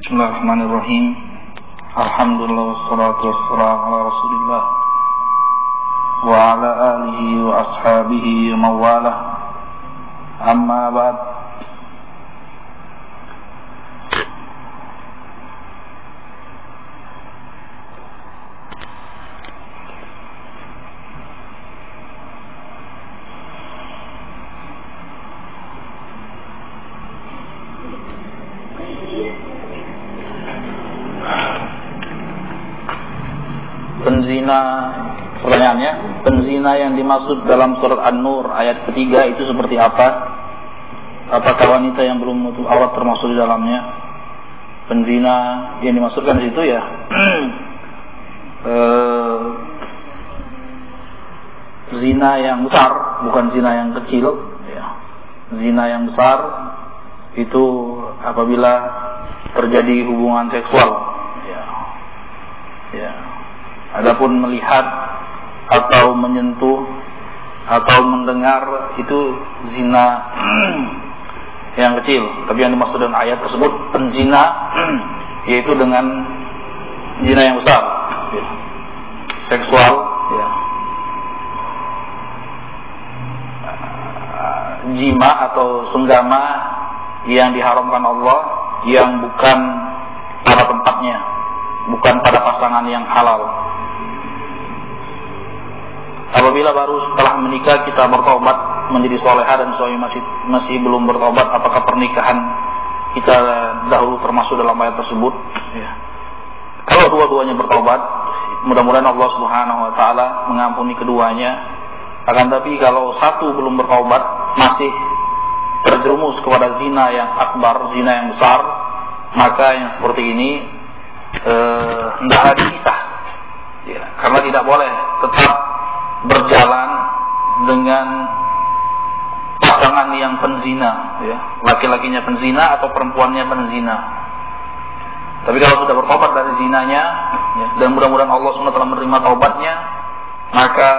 Bismillahirrahmanirrahim. Alhamdulillah wassalatu wassalamu ala Rasulillah wa ala alihi wa ashabihi wa mawalah. Amma ba'd. Penzina, pertanyaannya, penzina yang dimaksud dalam surat An-Nur ayat ketiga itu seperti apa? Apakah wanita yang belum menutup aurat termasuk di dalamnya? Penzina yang dimaksudkan di situ ya zina yang besar, bukan zina yang kecil ya. Zina yang besar itu apabila terjadi hubungan seksual ya. Adapun melihat atau menyentuh atau mendengar itu zina yang kecil. Tapi yang dimaksud dengan ayat tersebut penzina yaitu dengan zina yang besar ya. Seksual ya. Jima atau senggama yang diharamkan Allah yang bukan pada tempatnya, bukan pada pasangan yang halal. Apabila baru setelah menikah kita bertobat menjadi solehah dan suami masih belum bertobat, apakah pernikahan kita dahulu termasuk dalam ayat tersebut? Ya. Kalau dua-duanya bertobat, mudah-mudahan Allah Subhanahu Wa Taala mengampuni keduanya. Akan tapi kalau satu belum bertobat, masih terjerumus kepada zina yang akbar, zina yang besar, maka yang seperti ini hendaklah dipisah. Ya, karena tidak boleh tetap berjalan dengan pasangan yang penzina ya. Laki-lakinya penzina atau perempuannya penzina. Tapi kalau sudah bertobat dari zinanya ya, dan mudah-mudahan Allah SWT telah menerima taubatnya, maka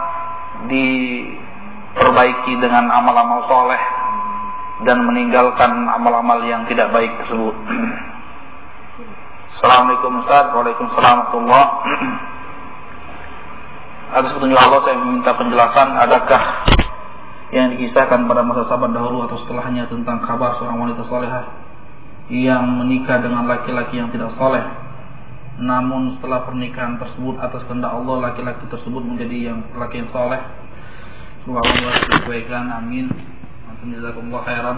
diperbaiki dengan amal-amal soleh dan meninggalkan amal-amal yang tidak baik tersebut. Assalamualaikum Ustaz. Waalaikumsalam warahmatullahi wabarakatuh. Atas petunjuk Allah saya meminta penjelasan, adakah yang dikisahkan pada masa sahabat dahulu atau setelahnya tentang kabar seorang wanita solehah yang menikah dengan laki-laki yang tidak soleh, namun setelah pernikahan tersebut atas kehendak Allah laki-laki tersebut menjadi yang laki yang soleh. Semoga Allah kebaikan, amin. Jazakumullah khairan.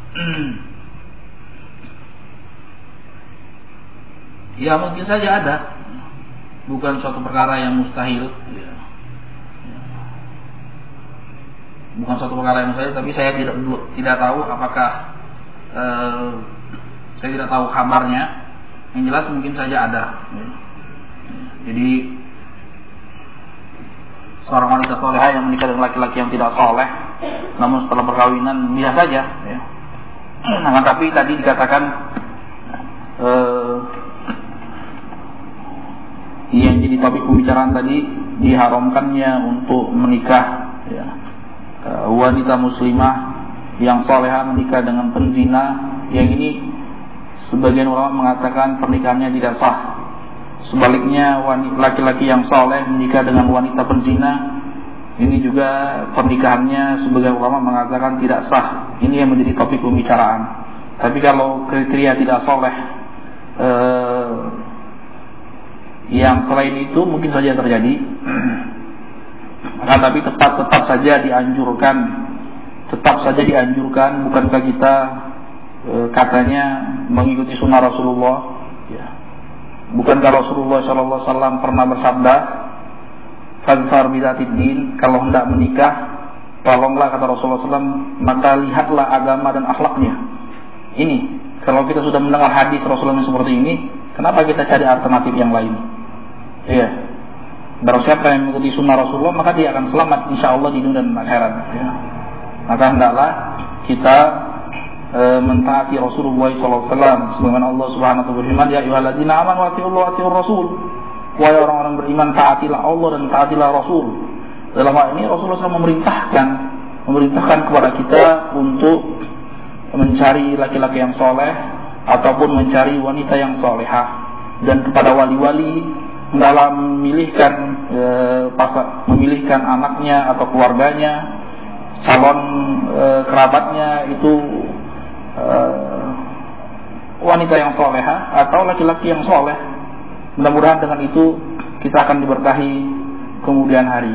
Ya mungkin saja ada, bukan suatu perkara yang mustahil. Bukan suatu perkara yang mustahil, tapi saya tidak tahu apakah saya tidak tahu kabarnya. Yang jelas mungkin saja ada. Jadi seorang wanita solehah yang menikah dengan laki-laki yang tidak soleh, namun setelah perkawinan bisa saja. Ya. Nah, tapi tadi dikatakan yang jadi topik pembicaraan tadi diharamkannya untuk menikah. Ya. Wanita muslimah yang solehah menikah dengan penzina, yang ini sebagian ulama mengatakan pernikahannya tidak sah. Sebaliknya laki-laki yang soleh menikah dengan wanita penzina, ini juga pernikahannya sebagian ulama mengatakan tidak sah. Ini yang menjadi topik pembicaraan. Tapi kalau kriteria tidak soleh yang selain itu mungkin saja terjadi. Tapi tetap saja dianjurkan, bukankah kita katanya mengikuti sunnah Rasulullah ya. Bukankah Rasulullah SAW pernah bersabda, fadfar bidatid din, kalau hendak menikah tolonglah, kata Rasulullah SAW, maka lihatlah agama dan akhlaknya. Ini kalau kita sudah mendengar hadis Rasulullah seperti ini, kenapa kita cari alternatif yang lain? Iya. Barang siapa yang mengikuti sunnah Rasulullah, maka dia akan selamat insyaallah di dunia dan akhirat ya. Maka hendaklah kita mentaati Rasulullah SAW sebagaimana Allah Subhanahu wa taala berfirman, ya ayyuhalladzina amanu atiiullaha wa atiiur rasul. Wahai orang-orang beriman, taatilah Allah dan taatilah Rasul. Dalam hal ini Rasulullah SAW memerintahkan kepada kita untuk mencari laki-laki yang soleh ataupun mencari wanita yang salehah, dan kepada wali-wali dalam memilihkan anaknya atau keluarganya, calon kerabatnya itu wanita yang salehah atau laki-laki yang saleh. Mudah-mudahan dengan itu kita akan diberkahi kemudian hari.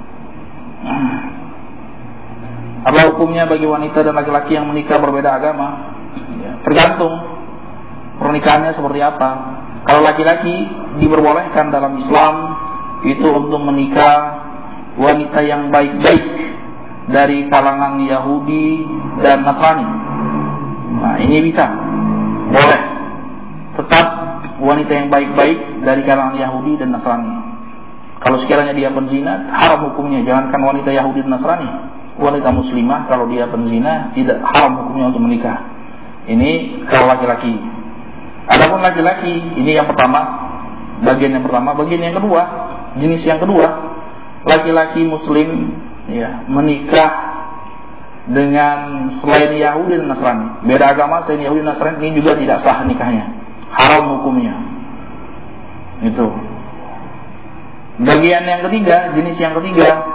Apa hukumnya bagi wanita dan laki-laki yang menikah berbeda agama? Tergantung pernikahannya seperti apa. Kalau laki-laki diperbolehkan dalam Islam itu untuk menikah wanita yang baik-baik dari kalangan Yahudi dan Nasrani. Nah, ini bisa, boleh. Tetap wanita yang baik-baik dari kalangan Yahudi dan Nasrani. Kalau sekiranya dia penzina, haram hukumnya. Jangankan wanita Yahudi dan Nasrani, wanita muslimah kalau dia penzina tidak haram hukumnya untuk menikah. Ini kalau laki-laki. Adapun laki-laki, ini yang pertama, bagian yang pertama. Bagian yang kedua, jenis yang kedua, laki-laki muslim menikah dengan selain Yahudi dan Nasrani, beda agama selain Yahudi dan Nasrani, ini juga tidak sah nikahnya, haram hukumnya. Itu. Bagian yang ketiga, jenis yang ketiga,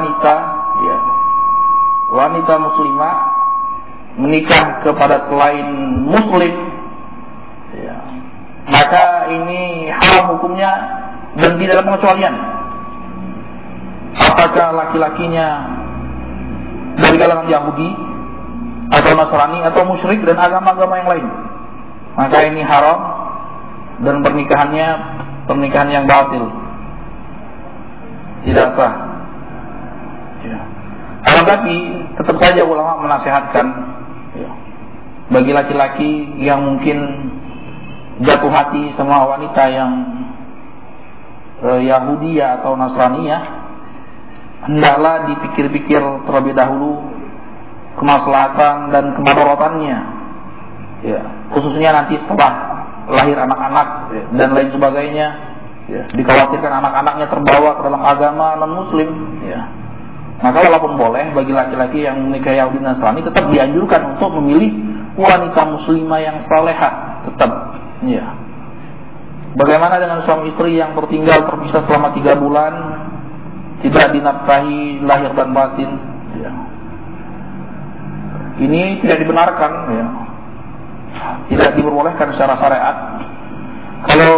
wanita muslimah menikah kepada selain muslim, maka ini haram hukumnya dan tidak ada pengecualian. Apakah laki-lakinya dari kalangan Yahudi atau Nasrani atau musyrik dan agama-agama yang lain, maka ini haram dan pernikahannya pernikahan yang batil, tidak sah. Tetapi tetap saja ulama menasihatkan bagi laki-laki yang mungkin jatuh hati sama wanita yang Yahudi atau Nasraniyah, hendaklah dipikir-pikir terlebih dahulu kemaslahatan dan kemadaratannya, khususnya nanti setelah lahir anak-anak dan lain sebagainya. Dikhawatirkan anak-anaknya terbawa ke dalam agama non-muslim. Maka walaupun boleh bagi laki-laki yang menikah Yahudi dan Nasrani, tetap dianjurkan untuk memilih wanita muslimah yang salehah. Tetap. Bagaimana dengan suami istri yang tertinggal terpisah selama 3 bulan, tidak dinafkahi lahir dan batin? Ini tidak dibenarkan, tidak diperbolehkan secara syariat. Kalau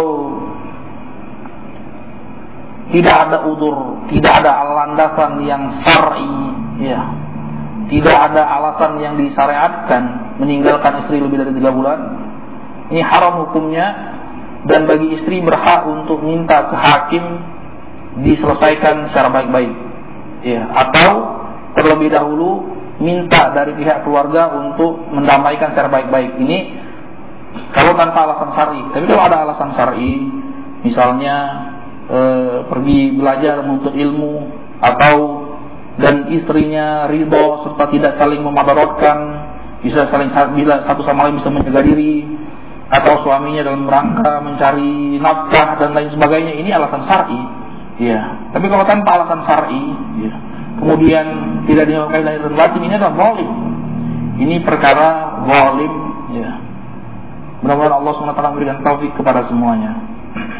tidak ada udzur, tidak ada landasan yang syar'i, tidak ada alasan yang disyariatkan meninggalkan istri lebih dari 3 bulan, ini haram hukumnya, dan bagi istri berhak untuk minta ke hakim diselesaikan secara baik-baik, atau terlebih dahulu minta dari pihak keluarga untuk mendamaikan secara baik-baik. Ini kalau tanpa alasan syar'i. Tapi kalau ada alasan syar'i, misalnya pergi belajar menuntut ilmu, atau dan istrinya ridho serta tidak saling memadaratkan, bisa saling bila satu sama lain bisa menjaga diri, atau suaminya dalam rangka mencari nafkah dan lain sebagainya, ini alasan syar'i. Tapi kalau tanpa alasan syar'i, kemudian tidak dinafkahi lahir dan batin, ini adalah zalim. Ini perkara zalim. Mudah-mudahan Allah SWT memberikan taufik kepada semuanya.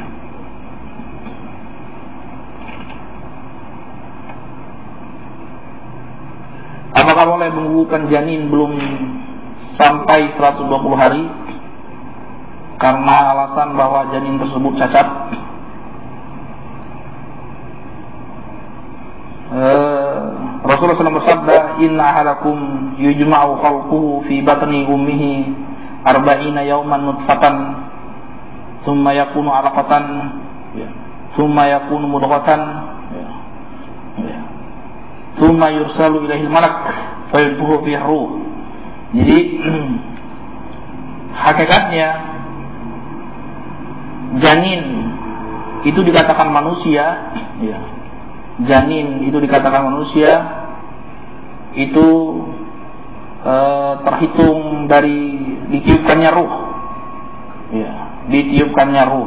Apakah boleh menggugurkan janin belum sampai 120 hari karena alasan bahwa janin tersebut cacat? Rasulullah SAW bersabda, inna ahadakum yujma'u khalquhu fi batni ummihi 40 yawman nutfatan thumma yakunu 'alaqatan thumma yakunu mudghatan thumma yursalu ilaihil malak fayunfuhu fihi ruh. Jadi hakikatnya janin itu dikatakan manusia, janin itu dikatakan manusia itu terhitung dari ditiupkannya ruh, ditiupkannya ruh.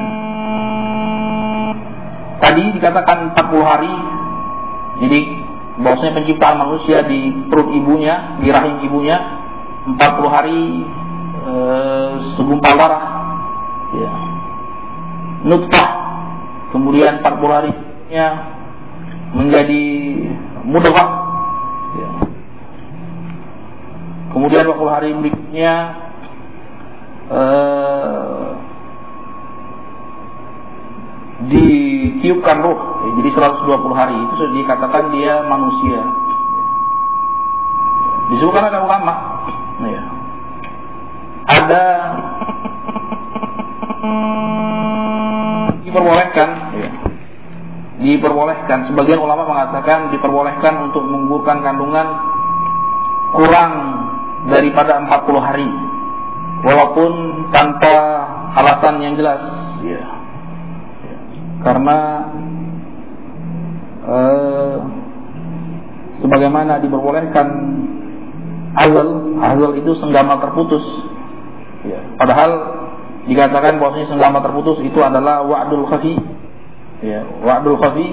Tadi dikatakan 40 hari, jadi bahwasanya penciptaan manusia di perut ibunya, di rahim ibunya 40 hari segumpal darah, ya. Nutfah, kemudian 40 harinya menjadi mudghah, ya. Kemudian 40 hari berikutnya ditiupkan ruh, ya, jadi 120 hari itu sudah dikatakan dia manusia. Disebutkan ada ulama, ya. Ada diperbolehkan, ya. Diperbolehkan. Sebagian ulama mengatakan diperbolehkan untuk menggugurkan kandungan kurang daripada 40 hari, walaupun tanpa alasan yang jelas, ya. Karena sebagaimana diperbolehkan azal itu senggama terputus, ya. Padahal dikatakan bahwasanya senggama terputus itu adalah wa'dul khafi, ya. Wa'dul khafi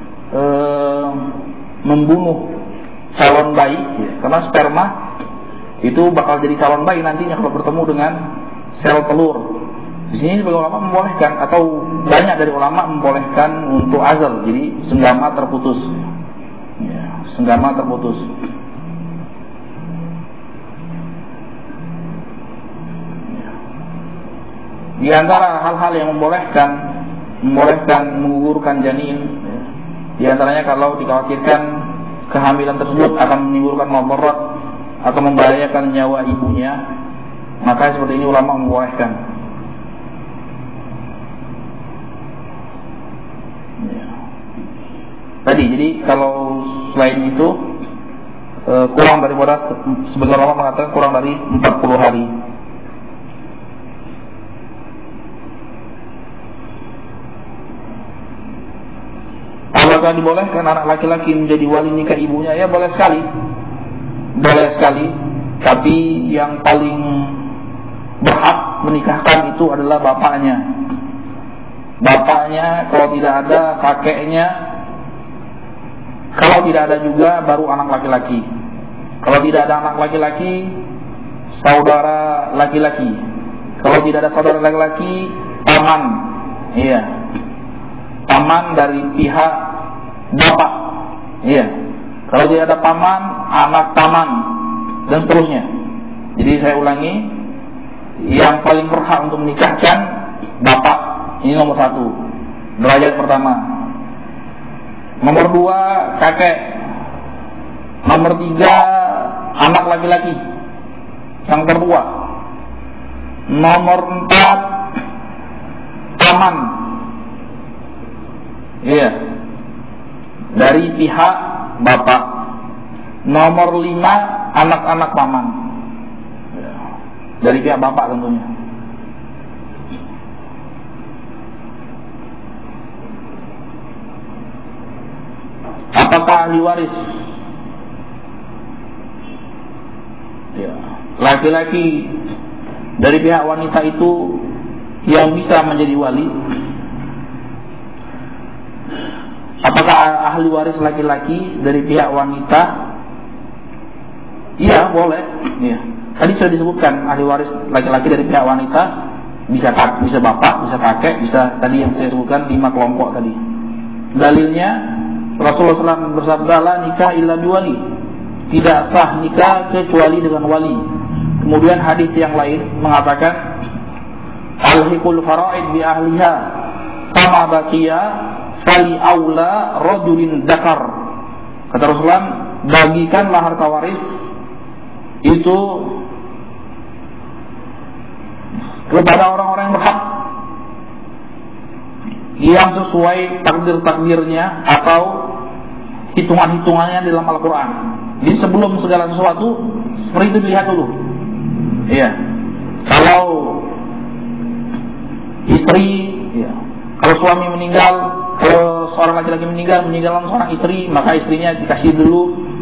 membunuh calon bayi, ya. Karena sperma itu bakal jadi calon bayi nantinya kalau bertemu dengan sel telur. Di sini sebagai ulama membolehkan, atau banyak dari ulama membolehkan untuk azal, jadi senggama terputus, ya. Senggama terputus. Di antara hal-hal yang membolehkan menggugurkan janin, ya. Di antaranya kalau dikhawatirkan kehamilan tersebut akan menimbulkan mudarat atau membahayakan nyawa ibunya, maka seperti ini ulama membolehkan. Ya. Tadi, jadi kalau selain itu kurang daripada, sebagian ulama mengatakan kurang dari 40 hari. Apakah dibolehkan anak laki-laki menjadi wali nikah ibunya? Ya, boleh sekali. Boleh sekali. Tapi yang paling berhak menikahkan itu adalah bapaknya. Bapaknya, kalau tidak ada kakeknya, kalau tidak ada juga baru anak laki-laki. Kalau tidak ada anak laki-laki, saudara laki-laki. Kalau tidak ada saudara laki-laki, paman. Iya. Paman dari pihak bapak, iya. Kalau tidak ada paman, anak paman, dan seterusnya. Jadi saya ulangi, yang paling berhak untuk menikahkan bapak, ini nomor 1, derajat pertama. Nomor 2, kakek. Nomor 3, anak laki-laki yang tertua. Nomor 4, paman, iya, dari pihak bapak. Nomor 5, anak-anak paman, ya, dari pihak bapak tentunya. Apakah ahli waris? Ya, laki-laki dari pihak wanita itu yang bisa menjadi wali. Apakah ahli waris laki-laki dari pihak wanita? Iya, boleh. Iya. Tadi sudah disebutkan ahli waris laki-laki dari pihak wanita bisa bapak, bisa kakek, bisa tadi yang saya sebutkan 5 kelompok tadi. Dalilnya Rasulullah SAW bersabda, "La nikah illa biwali." Tidak sah nikah kecuali dengan wali. Kemudian hadis yang lain mengatakan, "Alhiqul faraid bi ahliha, kama baqiya fali aula rajulin dakar." Kata Rasulullah, bagikanlah harta waris itu kepada orang-orang yang berhak, yang sesuai takdir-takdirnya atau hitungan-hitungannya di dalam Al-Quran. Jadi sebelum segala sesuatu seperti itu dilihat dulu. Iya. Kalau istri, ya, kalau suami meninggal, kalau seorang laki-laki meninggalkan seorang istri, maka istrinya dikasih dulu.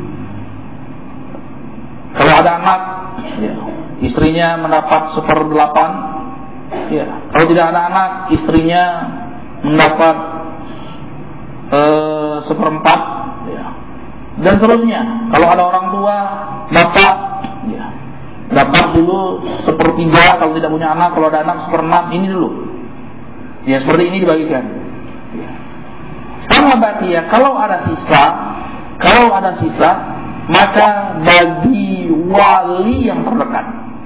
Kalau ada anak, ya, istrinya mendapat 1/8. Ya. Kalau tidak ada anak, istrinya mendapat 1/4. Ya. dan seterusnya. Kalau ada orang tua, bapak, ya, dapat dulu 1/3 kalau tidak punya anak, kalau ada anak 1/6, ini dulu. Ya, seperti ini dibagikan. Ya. Sama batia, kalau ada sisa, maka bagi wali yang terdekat,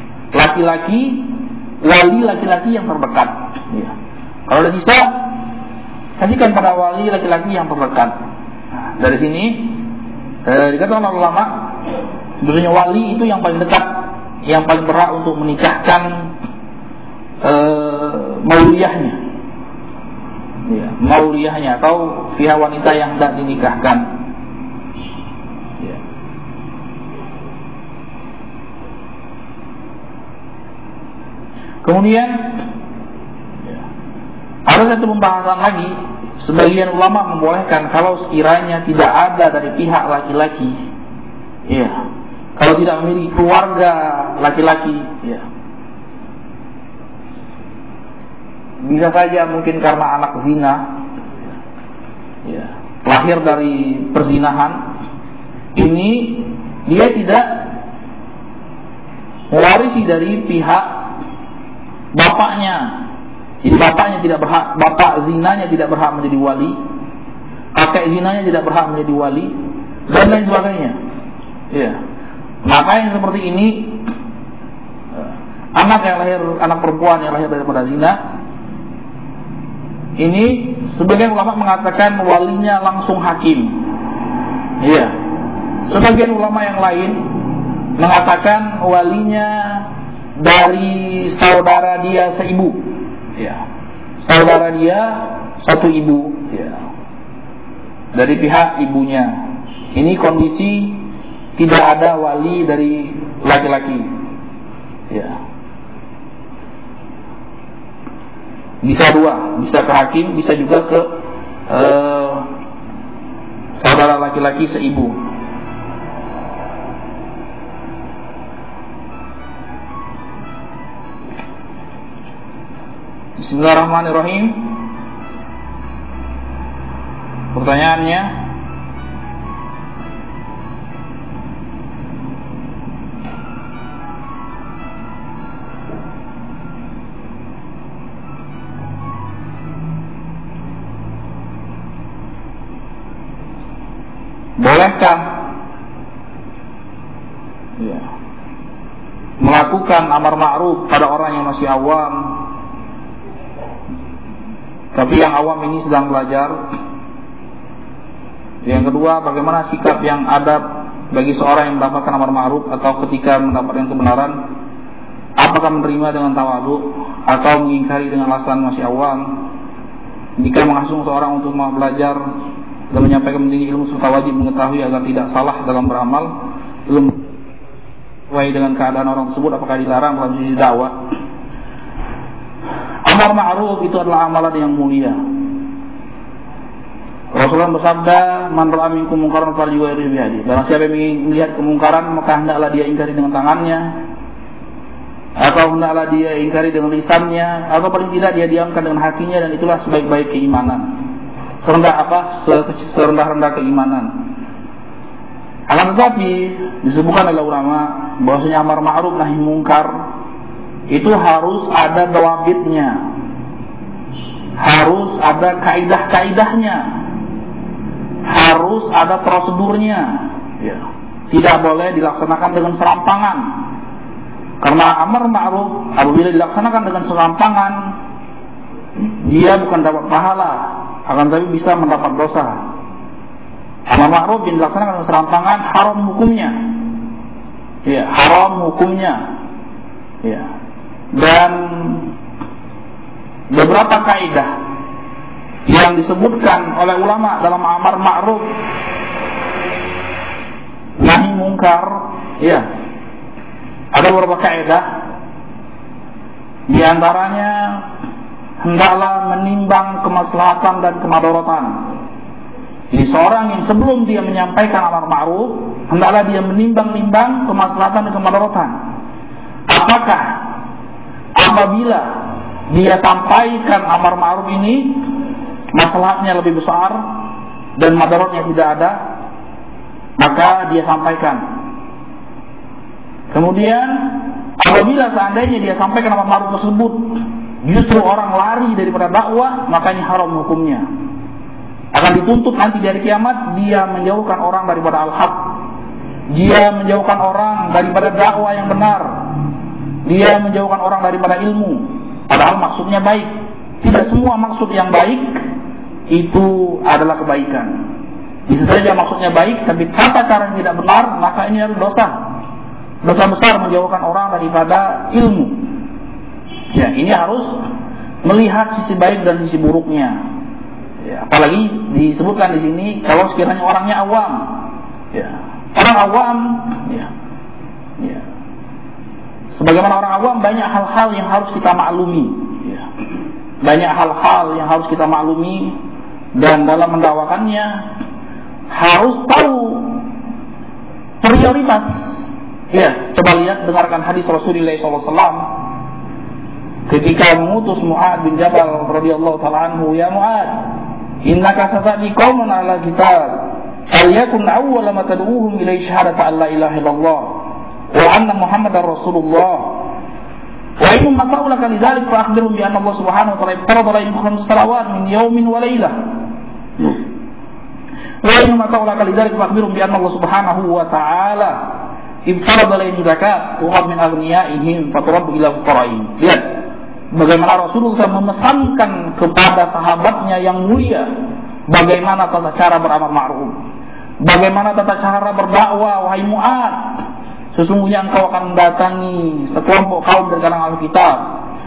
wali laki-laki yang terdekat. Ya. Kalau ada sisa, kasihkan pada wali laki-laki yang terdekat. Nah, dari sini dikatakan oleh ulama, sebenarnya wali itu yang paling dekat, yang paling berhak untuk menikahkan mauliyahnya, ya, mauliyahnya atau pihak wanita yang hendak dinikahkan. Ya. Kemudian ada satu pembahasan lagi. Sebagian ulama membolehkan kalau sekiranya tidak ada dari pihak laki-laki, ya, kalau tidak memiliki keluarga laki-laki, ya, bisa saja mungkin karena anak zina, ya, lahir dari perzinahan, ini dia tidak mewarisi dari pihak bapaknya. Jadi bapaknya tidak berhak, bapak zinanya tidak berhak menjadi wali, kakek zinanya tidak berhak menjadi wali, dan lain sebagainya. Ya. Maka yang seperti ini, anak perempuan yang lahir daripada zina, ini sebagian ulama mengatakan walinya langsung hakim. Iya. Sebagian ulama yang lain mengatakan walinya dari saudara dia seibu. Ya, saudara dia satu ibu, ya, dari pihak ibunya. Ini kondisi tidak ada wali dari laki-laki, ya. Bisa dua, bisa ke hakim, bisa juga ke saudara laki-laki seibu. Bismillahirrahmanirrahim. Pertanyaannya, bolehkah melakukan amar ma'ruf pada orang yang masih awam, tapi yang awam ini sedang belajar? Yang kedua, bagaimana sikap yang adab bagi seorang yang mendapatkan amar ma'ruf atau ketika mendapatkan kebenaran, apakah menerima dengan tawadhu atau mengingkari dengan alasan masih awam? Jika menghasung seorang untuk mau belajar dan menyampaikan pentingnya ilmu serta wajib mengetahui agar tidak salah dalam beramal, belum sesuai dengan keadaan orang tersebut, apakah dilarang dalam sisi dakwah? Amar ma'ruf itu adalah amalan yang mulia. Rasulullah bersabda, "Man ra'a minkum munkaran falyughayyirhu bi yadihi." Barang siapa yang melihat kemungkaran, maka hendaklah dia ingkari dengan tangannya, atau hendaklah dia ingkari dengan lisannya, atau paling tidak dia diamkan dengan hatinya, dan itulah sebaik-baik keimanan. Serendah-rendah keimanan. Akan tetapi disebutkan oleh ulama bahwasanya amar ma'ruf nahi mungkar itu harus ada dawabitnya, harus ada kaidah-kaidahnya, harus ada prosedurnya, ya. Tidak boleh dilaksanakan dengan serampangan. Karena amar ma'ruf apabila dilaksanakan dengan serampangan, dia bukan dapat pahala, akan tapi bisa mendapat dosa. Amar ma'ruf yang dilaksanakan dengan serampangan haram hukumnya, ya, haram hukumnya, ya. Dan beberapa kaidah yang disebutkan oleh ulama dalam amar ma'ruf nahi mungkar, ya, ada beberapa kaidah. Di antaranya hendaklah menimbang kemaslahatan dan kemadaratan. Jadi seorang yang sebelum dia menyampaikan amar ma'ruf, hendaklah dia menimbang-nimbang kemaslahatan dan kemadaratan. Apakah apabila dia sampaikan amar ma'ruf ini masalahnya lebih besar dan madaratnya tidak ada, maka dia sampaikan. Kemudian apabila seandainya dia sampaikan amar ma'ruf tersebut justru orang lari daripada dakwah, maka ini haram hukumnya. Akan dituntut nanti dari kiamat dia menjauhkan orang daripada al-haq. Dia menjauhkan orang daripada dakwah yang benar. Dia menjauhkan orang daripada ilmu. Padahal maksudnya baik. Tidak semua maksud yang baik itu adalah kebaikan. Bisa saja maksudnya baik, tapi tata cara yang tidak benar, maka ini adalah dosa. Dosa besar menjauhkan orang daripada ilmu. Ya, ini harus melihat sisi baik dan sisi buruknya. Ya, apalagi disebutkan di sini kalau sekiranya orangnya awam. Ya, orang awam, ya. Sebagaimana orang awam banyak hal-hal yang harus kita maklumi. Ya. Banyak hal-hal yang harus kita maklumi dan dalam mendakwakannya harus tahu prioritas. Ya, coba lihat, dengarkan hadis Rasulullah SAW ketika mengutus Mu'ad bin Jabal radhiyallahu ta'ala anhu, ya Mu'ad, innaka satati qauman ala kitab, falyakun awwala ma tad'uuhum ilaihi syahadatu an la ilaha illallah wa anna Muhammadar Rasulullah. Wa in mata'ulaka lidzalik fa akhbirhum bi anna Allah subhanahu wa ta'ala farada alaihim khamsa salawat min yawmin wa lailah. Wa in mata'ulaka lidzalik fa akhbirhum bi anna Allah subhanahu wa ta'ala ibtarad alaihim zakat tuhab min aghniyaihim faturad ila fuqara'ihim. Lihat bagaimana Rasulullah memesankan kepada sahabatnya yang mulia bagaimana tata cara beramar ma'ruf, bagaimana tata cara berdakwah. Wahai Mu'ad, sesungguhnya engkau akan mendatangi sekelompok kaum dari kalangan Alkitab.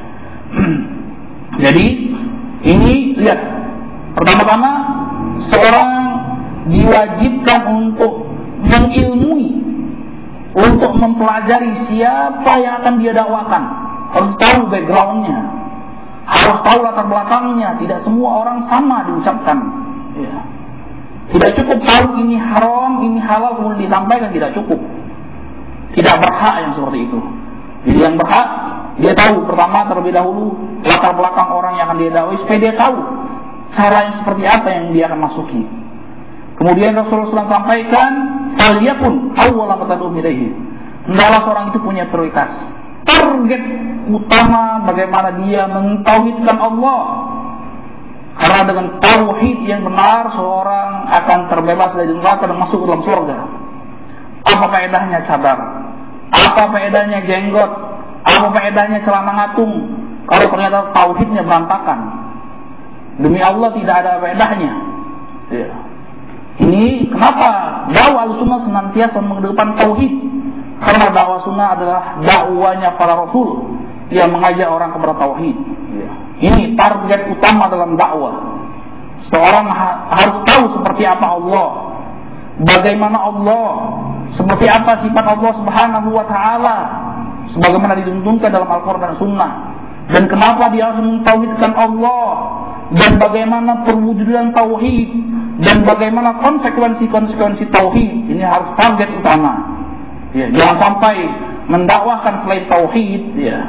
Jadi ini lihat, pertama-tama seorang diwajibkan untuk mengilmui, untuk mempelajari siapa yang akan dia dakwakan. Harus tahu backgroundnya, harus tahu latar belakangnya. Tidak semua orang sama diucapkan. Ya. Tidak cukup tahu ini haram, ini halal kemudian disampaikan, tidak cukup. Tidak berhak yang seperti itu. Jadi yang berhak dia tahu pertama terlebih dahulu latar belakang orang yang akan dia dakwai supaya dia tahu cara yang seperti apa yang dia akan masuki. Kemudian Rasulullah SAW sampaikan, "Faliyakun awwala ma tad'u ilaihi." Hendaklah seorang itu punya prioritas. Target utama bagaimana dia mentauhidkan Allah. Karena dengan tauhid yang benar seorang akan terbebas dari neraka dan masuk ke dalam surga. Apa faedahnya cadar? Apa faedahnya jenggot? Apa faedahnya celana ngatung kalau ternyata tauhidnya berantakan? Demi Allah tidak ada faedahnya. Ya. Ini kenapa dakwah Ahlussunnah senantiasa mengedepankan tauhid? Karena dakwah sunnah adalah dakwanya para rasul yang mengajak orang kepada tauhid. Ya. Ini target utama dalam dakwah. Seorang harus tahu seperti apa Allah, bagaimana Allah, seperti apa sifat Allah Subhanahu wa ta'ala sebagaimana dituntunkan dalam Al-Quran dan Sunnah, dan kenapa dia harus mentauhidkan Allah, dan bagaimana perwujudan tauhid, dan bagaimana konsekuensi-konsekuensi tauhid. Ini harus target utama. Ya, jangan sampai mendakwahkan selain tauhid, ya,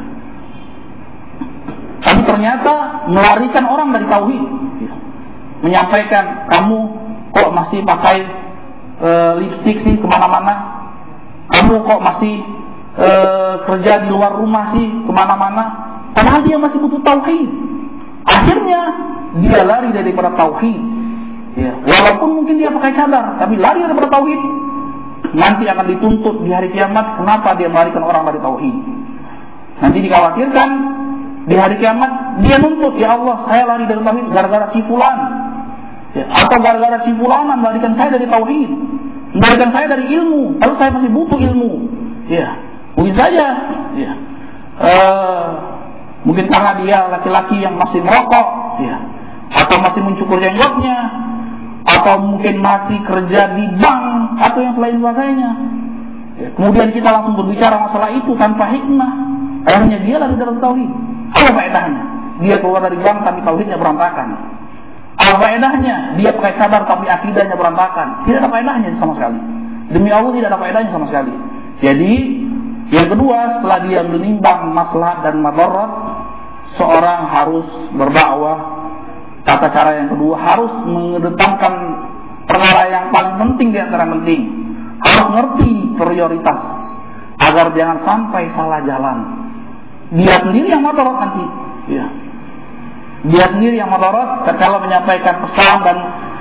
tapi ternyata melarikan orang dari tauhid. Ya. Menyampaikan, kamu kok masih pakai lipstik sih kemana-mana? Kamu kok masih kerja di luar rumah sih kemana-mana? Padahal dia masih butuh tauhid. Akhirnya dia lari daripada tauhid. Ya. Walaupun mungkin dia pakai cadar, tapi lari daripada tauhid. Nanti akan dituntut di hari kiamat. Kenapa dia melarikan orang dari tauhid? Nanti dikhawatirkan di hari kiamat dia nuntut, ya Allah, saya lari dari tauhid gara-gara si fulan, ya, atau gara-gara si fulanan melarikan saya dari tauhid, melarikan saya dari ilmu, lalu saya masih butuh ilmu. Ya, mungkin saja, ya, mungkin karena dia laki-laki yang masih merokok, ya, atau masih mencukur jenggotnya, atau mungkin masih kerja di bank atau yang selain sebagainya. Ya, kemudian kita langsung berbicara masalah itu tanpa hikmah. Akhirnya dia lari dari tauhid. Apa faedahnya? Dia keluar dari bank tapi tauhidnya berantakan. Apa faedahnya? Dia pakai cadar tapi akidahnya berantakan. Tidak ada faedahnya sama sekali. Demi Allah tidak ada faedahnya sama sekali. Jadi yang kedua, setelah dia menimbang maslahat dan madarat, seorang harus berdakwah. Tata cara yang kedua harus mengedepankan perkara yang paling penting di antara penting. harus ngerti prioritas agar jangan sampai salah jalan. Dia sendiri yang motorot nanti. Ya. Dia sendiri yang motorot kalau menyampaikan pesan dan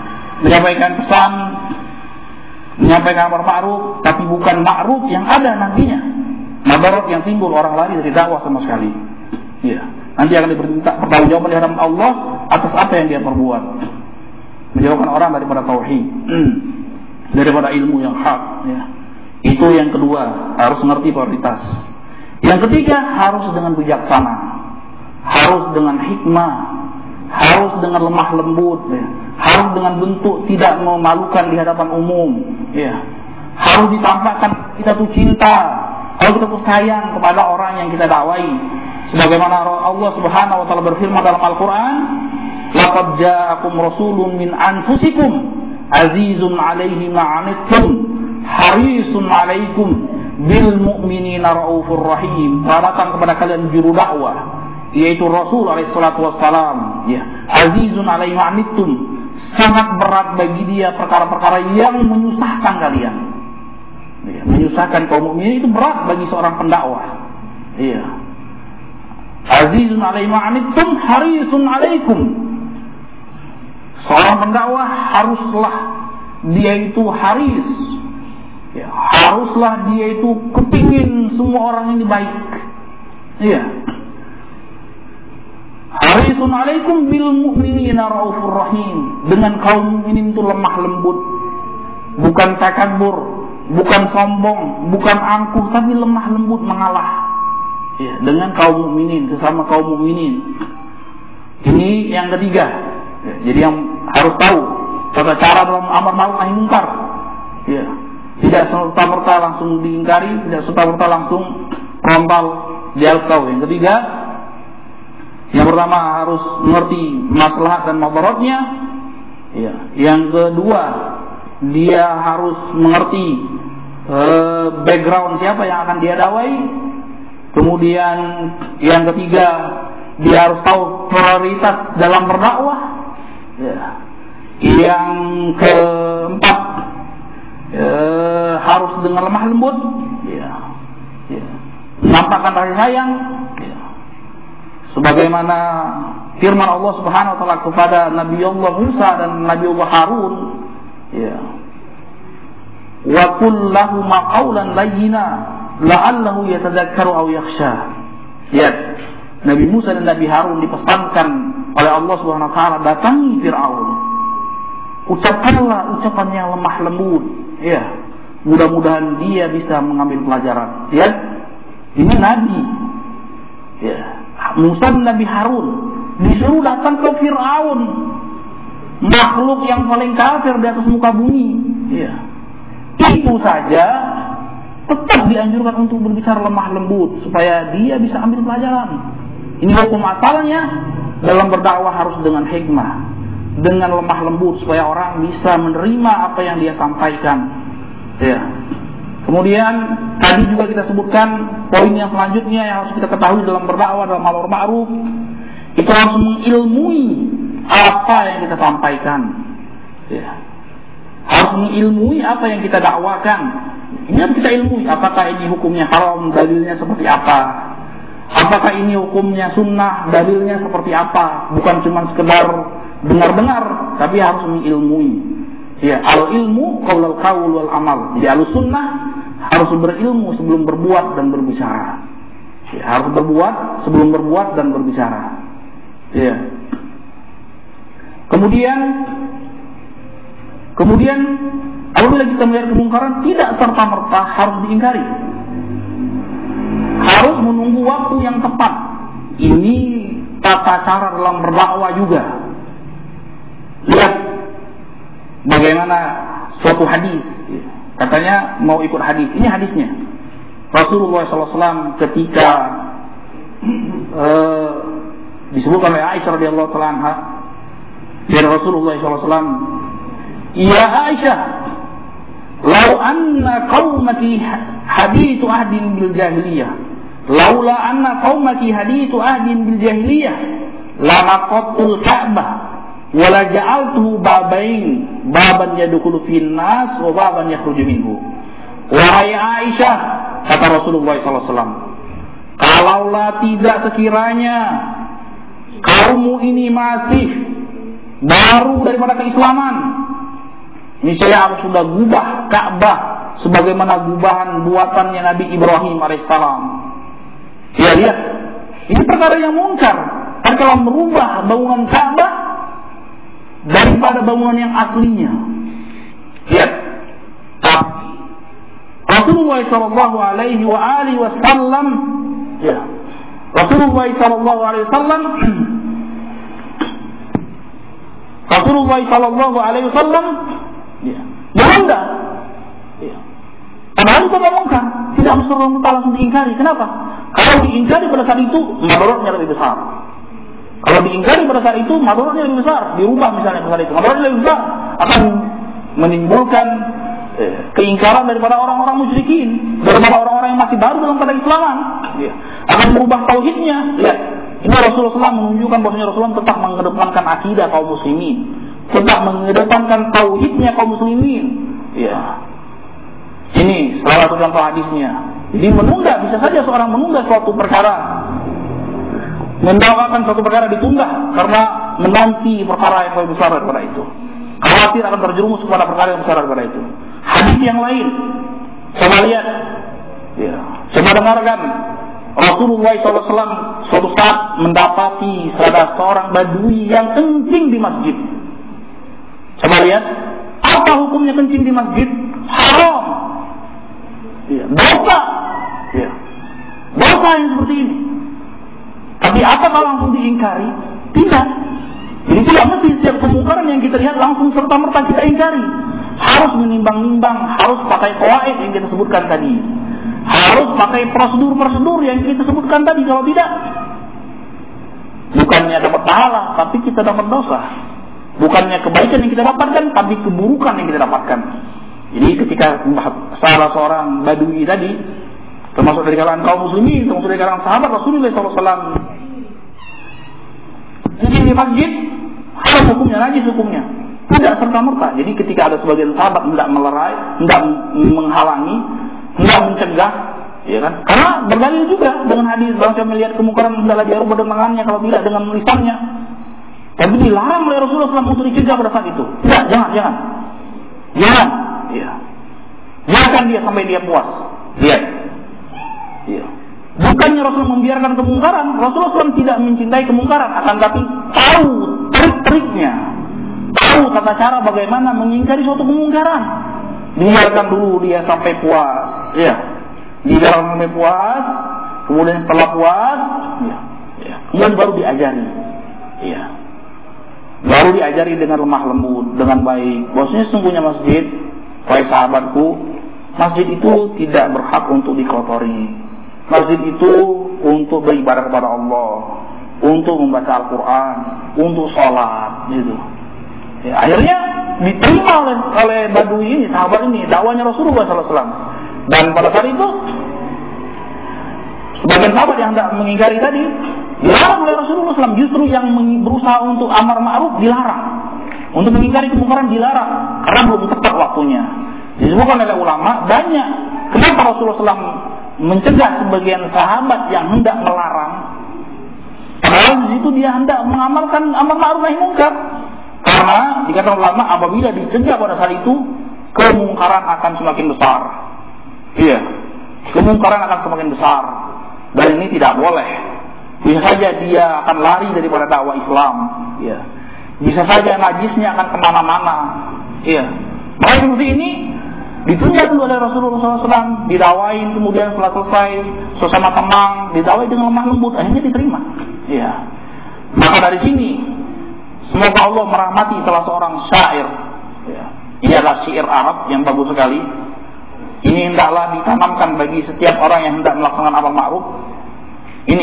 menyampaikan amar ma'ruf, tapi bukan ma'ruf yang ada nantinya. Motorot yang timbul, orang lari dari dakwah sama sekali. Ya. Nanti akan diperminta pertanggungjawaban di hadapan Allah atas apa yang dia perbuat. Menjauhkan orang daripada tauhid, daripada ilmu yang hak. Ya. Itu yang kedua, harus mengerti prioritas. Yang ketiga, harus dengan bijaksana, harus dengan hikmah, harus dengan lemah lembut, ya. Harus dengan bentuk tidak memalukan di hadapan umum. Ya. Harus ditampakkan kita tuh cinta, kalau kita tuh sayang kepada orang yang kita dakwai. Sebagaimana Allah Subhanahu wa taala berfirman dalam Al-Qur'an, "Laqad ja'akum rasulun min anfusikum azizun 'alaihi ma 'anittum harisun 'alaikum bil mu'minina raufur rahim." Datang kepada kalian juru dakwah, yaitu Rasul alaihi salatu wassalam, ya. Azizun 'alaihi ma 'anittum, sangat berat bagi dia perkara-perkara yang menyusahkan kalian. Ya, menyusahkan kaum mukminin itu berat bagi seorang pendakwah. Iya. Azizun 'alaihi ma 'anittum harisun 'alaikum. Seorang pendakwah haruslah dia itu haris, ya, haruslah dia itu kepingin semua orang ini baik. Iya. Harisun 'alaikum bil mu'minina raufur rahim. Dengan kaum mukminin itu lemah lembut, bukan takabur, bukan sombong, bukan angkuh, tapi lemah lembut, mengalah. Ya, dengan kaum mukminin, sesama kaum mukminin. Ini yang ketiga. Ya, jadi yang harus tahu tata cara dalam amar ma'ruf nahi munkar. Ya, tidak serta-merta langsung diingkari, tidak serta-merta langsung frontal. Dia harus tahu. Yang ketiga, yang pertama harus mengerti maslahat dan madaratnya. Ya, yang kedua, dia harus mengerti background siapa yang akan dia dakwai. Kemudian yang ketiga, dia harus tahu prioritas dalam berdakwah. Ya. Yang keempat, harus dengan lemah lembut. Ya. Ya. Menampakkan kasih sayang. Ya. Sebagaimana firman Allah Subhanahu wa taala kepada Nabi Allah Musa dan Nabi Allah Harun. Ya. Wa qul lahum qawlan layyina la'allahu yatadzakkaru aw yakhsha. Lihat, Nabi Musa dan Nabi Harun dipesankan oleh Allah Subhanahu wa taala datangi Firaun. Ucapkanlah ucapan yang lemah lembut, ya. Mudah-mudahan dia bisa mengambil pelajaran. Lihat, ini nabi. Ya, Musa dan Nabi Harun disuruh datang ke Firaun, makhluk yang paling kafir di atas muka bumi. Ya. Itu saja tetap dianjurkan untuk berbicara lemah lembut supaya dia bisa ambil pelajaran. Ini hukum asalnya dalam berdakwah harus dengan hikmah, dengan lemah lembut supaya orang bisa menerima apa yang dia sampaikan. Ya. Kemudian tadi juga kita sebutkan poin yang selanjutnya yang harus kita ketahui dalam berdakwah, dalam amar ma'ruf, itu harus mengilmui apa yang kita sampaikan. Ya. Harus mengilmui apa yang kita dakwakan. Ini harus kita ilmui. Apakah ini hukumnya haram, dalilnya seperti apa? Apakah ini hukumnya sunnah, dalilnya seperti apa? Bukan cuma sekedar dengar-dengar, tapi harus mengilmui. Ya, al-ilmu qaulul qaul wal amal. Jadi al-sunnah harus berilmu sebelum berbuat dan berbicara. Ya, harus berbuat sebelum berbuat dan berbicara. Ya. Kemudian apabila kita melihat kemungkaran, tidak serta-merta harus diingkari. Harus menunggu waktu yang tepat. Ini tata cara dalam berdakwah juga. Lihat bagaimana suatu hadis. Katanya mau ikut hadis. Ini hadisnya. Rasulullah SAW ketika disebutkan oleh Aisyah radhiyallahu taala anha, dari Rasulullah SAW, "Ya Aisyah, lau anna qaumaki hadithu ahdin bil jahiliyah, laula anna qaumaki hadithu ahdin bil jahiliyah, lanaqatul Ka'bah, wala ja'altuhu babain, baban yadkhulu fin nas wa baban yakhruju minhu." Wahai Aisyah, kata Rasulullah SAW, kalaulah tidak sekiranya kaummu ini masih baru daripada keislaman, niscaya aku sudah gubah Ka'bah sebagaimana gubahan buatannya Nabi Ibrahim alaihissalam. Ya, lihat, ini perkara yang mungkar. Kan kalau merubah bangunan Ka'bah daripada bangunan yang aslinya. Lihat, tapi Rasulullah sallallahu alaihi wasallam, ya, Rasulullah sallallahu alaihi wasallam ya, menunda. Ya. Padahal itu tidak mungkin, tidak mesti langsung diingkari. Kenapa? Kalau diingkari pada saat itu, madaratnya lebih besar. Kalau diingkari pada saat itu, madaratnya lebih besar. Dirubah misalnya pada saat itu, madaratnya lebih besar, akan menimbulkan keingkaran daripada orang-orang musyrikin, daripada orang-orang yang masih baru dalam pada Islaman. Ya. Akan merubah tauhidnya. Lihat, ini Rasulullah SAW menunjukkan bahwasanya Rasulullah tetap mengedepankan akidah kaum muslimin, tetap mengedepankan tauhidnya kaum muslimin. Ya. Ini salah satu contoh hadisnya. Jadi menunda, bisa saja seorang menunda suatu perkara, mendakwakan suatu perkara ditunda karena menanti perkara yang lebih besar daripada itu, khawatir akan terjerumus kepada perkara yang besar daripada itu. Hadis yang lain, coba lihat, ya, coba dengarkan. Rasulullah SAW suatu saat mendapati salah seorang badui yang kencing di masjid. Coba lihat, apa hukumnya kencing di masjid? Haram. Ya, dosa. Ya. Dosa yang seperti ini. Tapi apakah langsung diingkari? Tidak. Jadi tidak mesti setiap kemungkaran yang kita lihat langsung serta-merta kita ingkari. Harus menimbang-nimbang, harus pakai qawaid yang kita sebutkan tadi. Harus pakai prosedur-prosedur yang kita sebutkan tadi. Kalau tidak, bukannya dapat pahala, tapi kita dapat dosa. Bukannya kebaikan yang kita dapatkan, tapi keburukan yang kita dapatkan. Jadi ketika salah seorang badui tadi, termasuk dari kalangan kaum muslimin, termasuk dari kalangan sahabat Rasulullah SAW, ini di masjid, haram hukumnya, najis hukumnya, tidak serta-merta. Jadi ketika ada sebagian sahabat hendak melerai, hendak menghalangi, hendak mencegah, ya kan? Karena berdalil juga dengan hadis, barang siapa melihat kemungkaran hendaklah dia rubah dengan tangannya, kalau tidak dengan lisannya. Tapi dilarang oleh Rasulullah SAW untuk dicegah pada saat itu. Tidak, jangan. Ya. Biarkan dia sampai dia puas. Lihat. Ya. Bukannya Rasul membiarkan kemungkaran, Rasulullah SAW tidak mencintai kemungkaran, akan tapi tahu trik-triknya, tahu tata cara bagaimana mengingkari suatu kemungkaran. Biarkan dulu dia sampai puas. Ya. Dibiarkan sampai puas, kemudian setelah puas, ya. Kemudian baru diajari. Ya. Baru diajari dengan lemah lembut, dengan baik. Bahwasanya sesungguhnya masjid, wahai sahabatku, masjid itu tidak berhak untuk dikotori. Masjid itu untuk beribadah kepada Allah, untuk membaca Al-Quran, untuk sholat, gitu. Ya, akhirnya diterima oleh badui ini, sahabat ini, dakwanya Rasulullah SAW. Dan pada saat itu, sebagian sahabat yang hendak mengingkari tadi dilarang oleh Rasulullah SAW. Justru yang berusaha untuk amar ma'ruf dilarang, untuk mengingkari kemungkaran dilarang, karena belum tepat waktunya. Disebutkan oleh ulama banyak kenapa Rasulullah SAW mencegah sebagian sahabat yang hendak melarang, padahal di situ dia hendak mengamalkan amar ma'ruf nahi munkar. Karena dikatakan ulama, apabila dicegah pada saat itu, kemungkaran akan semakin besar. Iya, kemungkaran akan semakin besar, dan ini tidak boleh. Bisa saja dia akan lari daripada dakwah Islam. Iya. Bisa saja najisnya akan kemana-mana. Iya. Maka seperti ini ditunda dulu oleh Rasulullah SAW, didakwain, kemudian setelah selesai suasana tenang, didakwai dengan lemah lembut, akhirnya diterima. Iya. Maka dari sini, semoga Allah merahmati salah seorang syair. Ya. Ini adalah syair Arab yang bagus sekali. Ini hendaklah ditanamkan bagi setiap orang yang hendak melaksanakan amar ma'ruf. Ini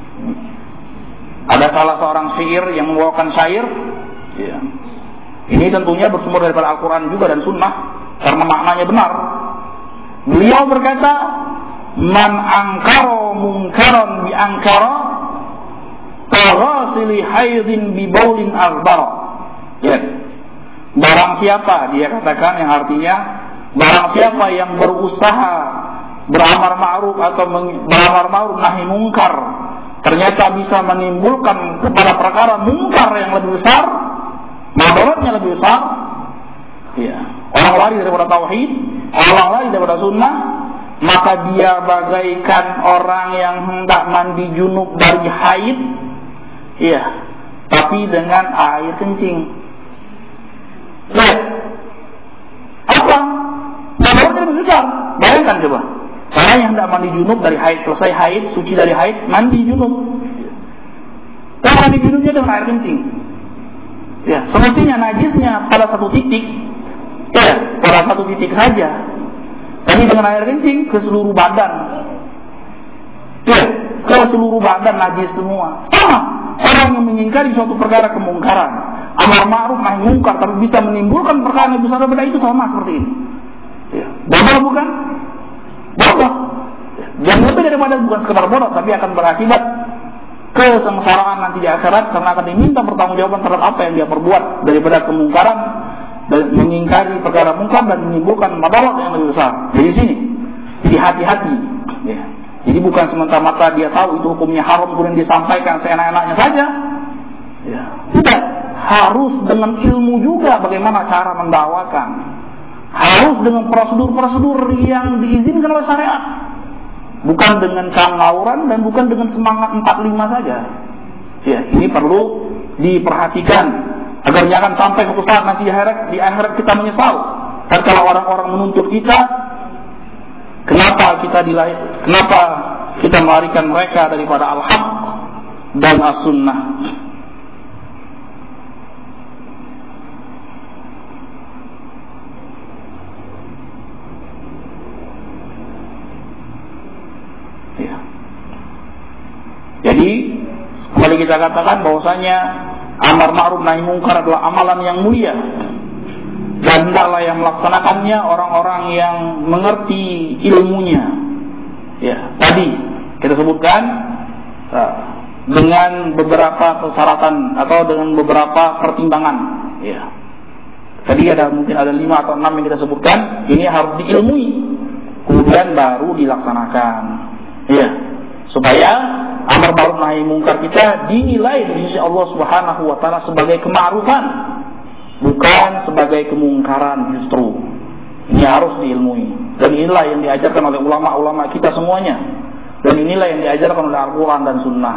ada salah seorang syair yang membawakan syair. Ya. Ini tentunya bersumber daripada Al-Quran juga dan Sunnah, karena maknanya benar. Beliau berkata, man angkaro mungkaron bi angkaro taghasili haidin bi baulin aghbar. Ya. Barang siapa, dia katakan, yang artinya Barang siapa yang berusaha beramar ma'ruf atau beramar ma'ruf nahi mungkar ternyata bisa menimbulkan kepada perkara mungkar yang lebih besar, madaratnya lebih besar, ya, orang lari daripada tauhid, orang lari daripada sunnah, maka dia bagaikan orang yang hendak mandi junub dari haid, ya, tapi dengan air kencing. Lihat, apa? Madaratnya lebih besar. Bayangkan coba. Orang yang hendak mandi junub dari haid, selesai haid, suci dari haid, mandi junub. Dan mandi junubnya dengan air kencing. Ya, semestinya najisnya pada satu titik, ya, pada satu titik saja. Tapi dengan air kencing ke seluruh badan. Ya, ke seluruh badan najis semua. Sama. Orang yang mengingkari suatu perkara kemungkaran, amar ma'ruf nahi mungkar, tapi bisa menimbulkan perkara yang besar daripada itu, sama seperti ini. Ya, bodoh bukan? Bodoh. Dan lebih daripada bukan sekedar bodoh, tapi akan berakibat kesengsaraan nanti di akhirat, karena akan diminta pertanggungjawaban terhadap apa yang dia perbuat daripada kemungkaran dan mengingkari perkara mungkar dan menimbulkan madarat yang lebih besar. Jadi sini, jadi hati-hati. Ya. Jadi bukan semata-mata dia tahu itu hukumnya haram kemudian disampaikan seenak-enaknya saja. Ya. Tidak, harus dengan ilmu juga bagaimana cara mendakwakan. Harus dengan prosedur-prosedur yang diizinkan oleh syariat. Bukan dengan ngawuran dan bukan dengan semangat 45 saja. Ya, ini perlu diperhatikan agar jangan sampai suatu saat nanti di akhirat kita menyesal. Dan kalau orang-orang menuntut kita, kenapa kita melarikan mereka daripada al-haq dan as-sunnah? Ya. Jadi kembali kita katakan bahwasanya amar ma'ruf nahi mungkar adalah amalan yang mulia, dan hendaklah yang melaksanakannya orang-orang yang mengerti ilmunya. Ya, tadi kita sebutkan dengan beberapa persyaratan atau dengan beberapa pertimbangan. Ya, tadi mungkin ada 5 atau 6 yang kita sebutkan. Ini harus diilmui, kemudian baru dilaksanakan. Ya, supaya amar ma'ruf nahi mungkar kita dinilai di sisi Allah Subhanahu wa taala sebagai kema'rufan, bukan sebagai kemungkaran justru. Ini harus diilmui. Dan inilah yang diajarkan oleh ulama-ulama kita semuanya. Dan inilah yang diajarkan oleh Al-Quran dan Sunnah.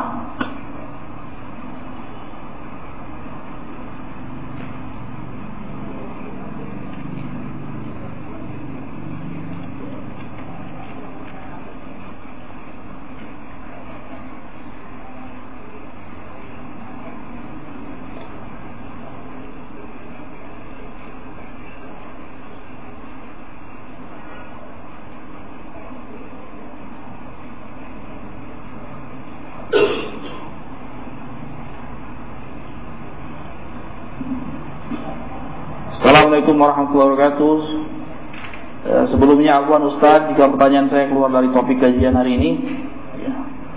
Assalamualaikum warahmatullahi wabarakatuh. Sebelumnya Afwan Ustaz, jika pertanyaan saya keluar dari topik kajian hari ini, ya.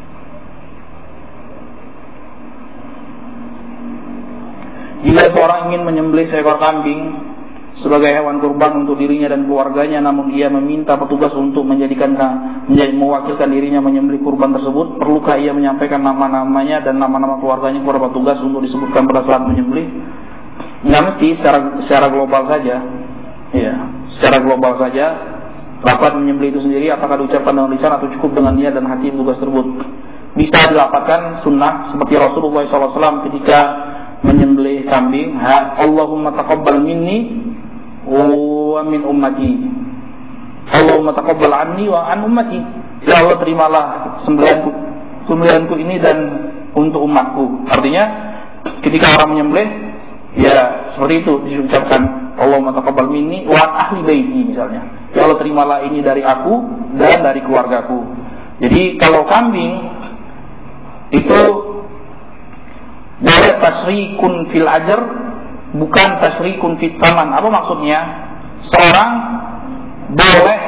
Jika seorang ingin menyembelih seekor kambing sebagai hewan kurban untuk dirinya dan keluarganya, namun ia meminta petugas untuk mewakilkan dirinya menyembelih kurban tersebut, perlukah ia menyampaikan nama-namanya dan nama-nama keluarganya kepada petugas untuk disebutkan pada saat menyembelih? Nggak mesti, secara global saja. Ya, secara global saja. Lafaz menyembelih itu sendiri apakah diucapkan dengan lisan atau cukup dengan niat dan hati petugas tersebut? Bisa dilafazkan sunnah seperti Rasulullah SAW ketika menyembelih kambing, Allahumma taqabbal minni wa min ummati, Allahumma taqabbal anni wa an ummati. Ya Allah, terimalah sembelihanku ini dan untuk umatku. Artinya ketika orang menyembelih, ya seperti itu diucapkan, Allahumma taqabbal minni wa ahli baiti misalnya. Ya Allah, terimalah ini dari aku dan dari keluargaku. Jadi kalau kambing itu boleh tasyrikun fil ajr, bukan tasyrikun fit taman. Apa maksudnya? Seorang boleh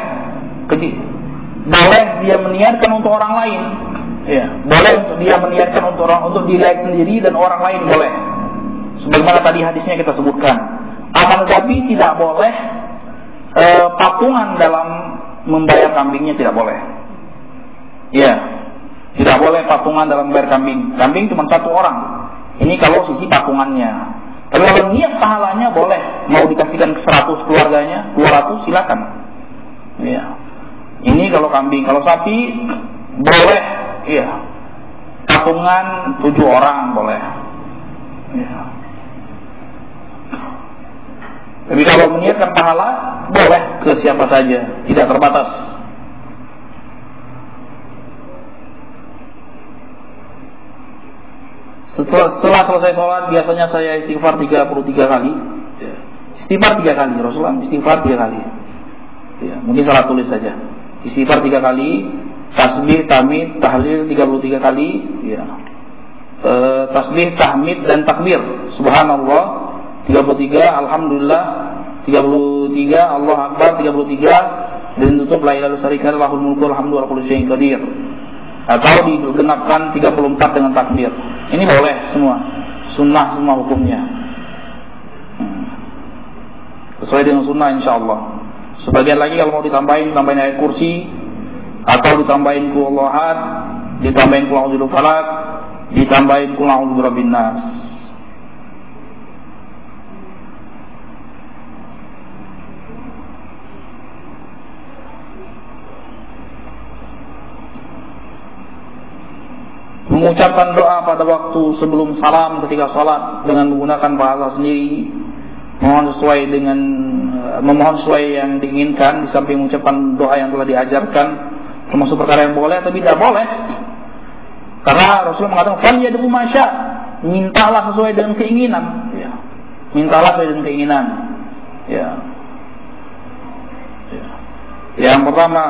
dia meniatkan untuk orang lain. Ya, boleh untuk dia meniatkan untuk diri sendiri dan orang lain boleh. Sebagaimana tadi hadisnya kita sebutkan. Akan tetapi tidak boleh patungan dalam membayar kambingnya tidak boleh. Ya, tidak boleh patungan dalam membayar kambing. Kambing cuma satu orang. Ini kalau sisi patungannya. Tapi kalau niat pahalanya boleh. Mau dikasihkan ke 100 keluarganya, 200 silakan. Ya. Ini kalau kambing. Kalau sapi boleh. Iya. Patungan 7 orang boleh. Ya. Tapi kalau meniatkan pahala boleh ke siapa saja, tidak terbatas. Setelah selesai sholat biasanya saya istighfar 33 kali. Istighfar 3 kali, Rasulullah istighfar 3 kali. Ya, mungkin salah tulis saja. Istighfar 3 kali, tasbih, tahmid, tahlil 33 kali, ya. Tasbih, tahmid dan takbir. Subhanallah 33, alhamdulillah 33, Allah Akbar 33, dan tutup la ilaha illallah lahul mulku alhamdulillah kullu syai'in qadir. Atau digenapkan 34 dengan takbir. Ini boleh semua. Sunnah semua hukumnya. Sesuai dengan sunnah insyaallah. Sebagian lagi kalau mau tambahin ayat kursi, atau ditambahin qul huwallahu ahad, ditambahin qul a'udzu birabbil falaq, ditambahin qul a'udzu birabbin nas. Mengucapkan doa pada waktu sebelum salam ketika salat dengan menggunakan bahasa sendiri, memohon sesuai yang diinginkan, di samping mengucapkan doa yang telah diajarkan, termasuk perkara yang boleh atau tidak boleh. Karena Rasulullah mengatakan falyad'u ma syaa, mintalah sesuai dengan keinginan, ya. Mintalah sesuai dengan keinginan. Ya. Ya. Yang pertama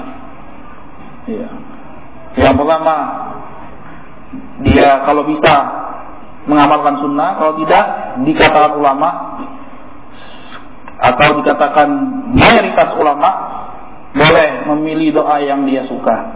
dia kalau bisa mengamalkan sunnah, kalau tidak dikatakan ulama atau dikatakan mayoritas ulama boleh memilih doa yang dia suka.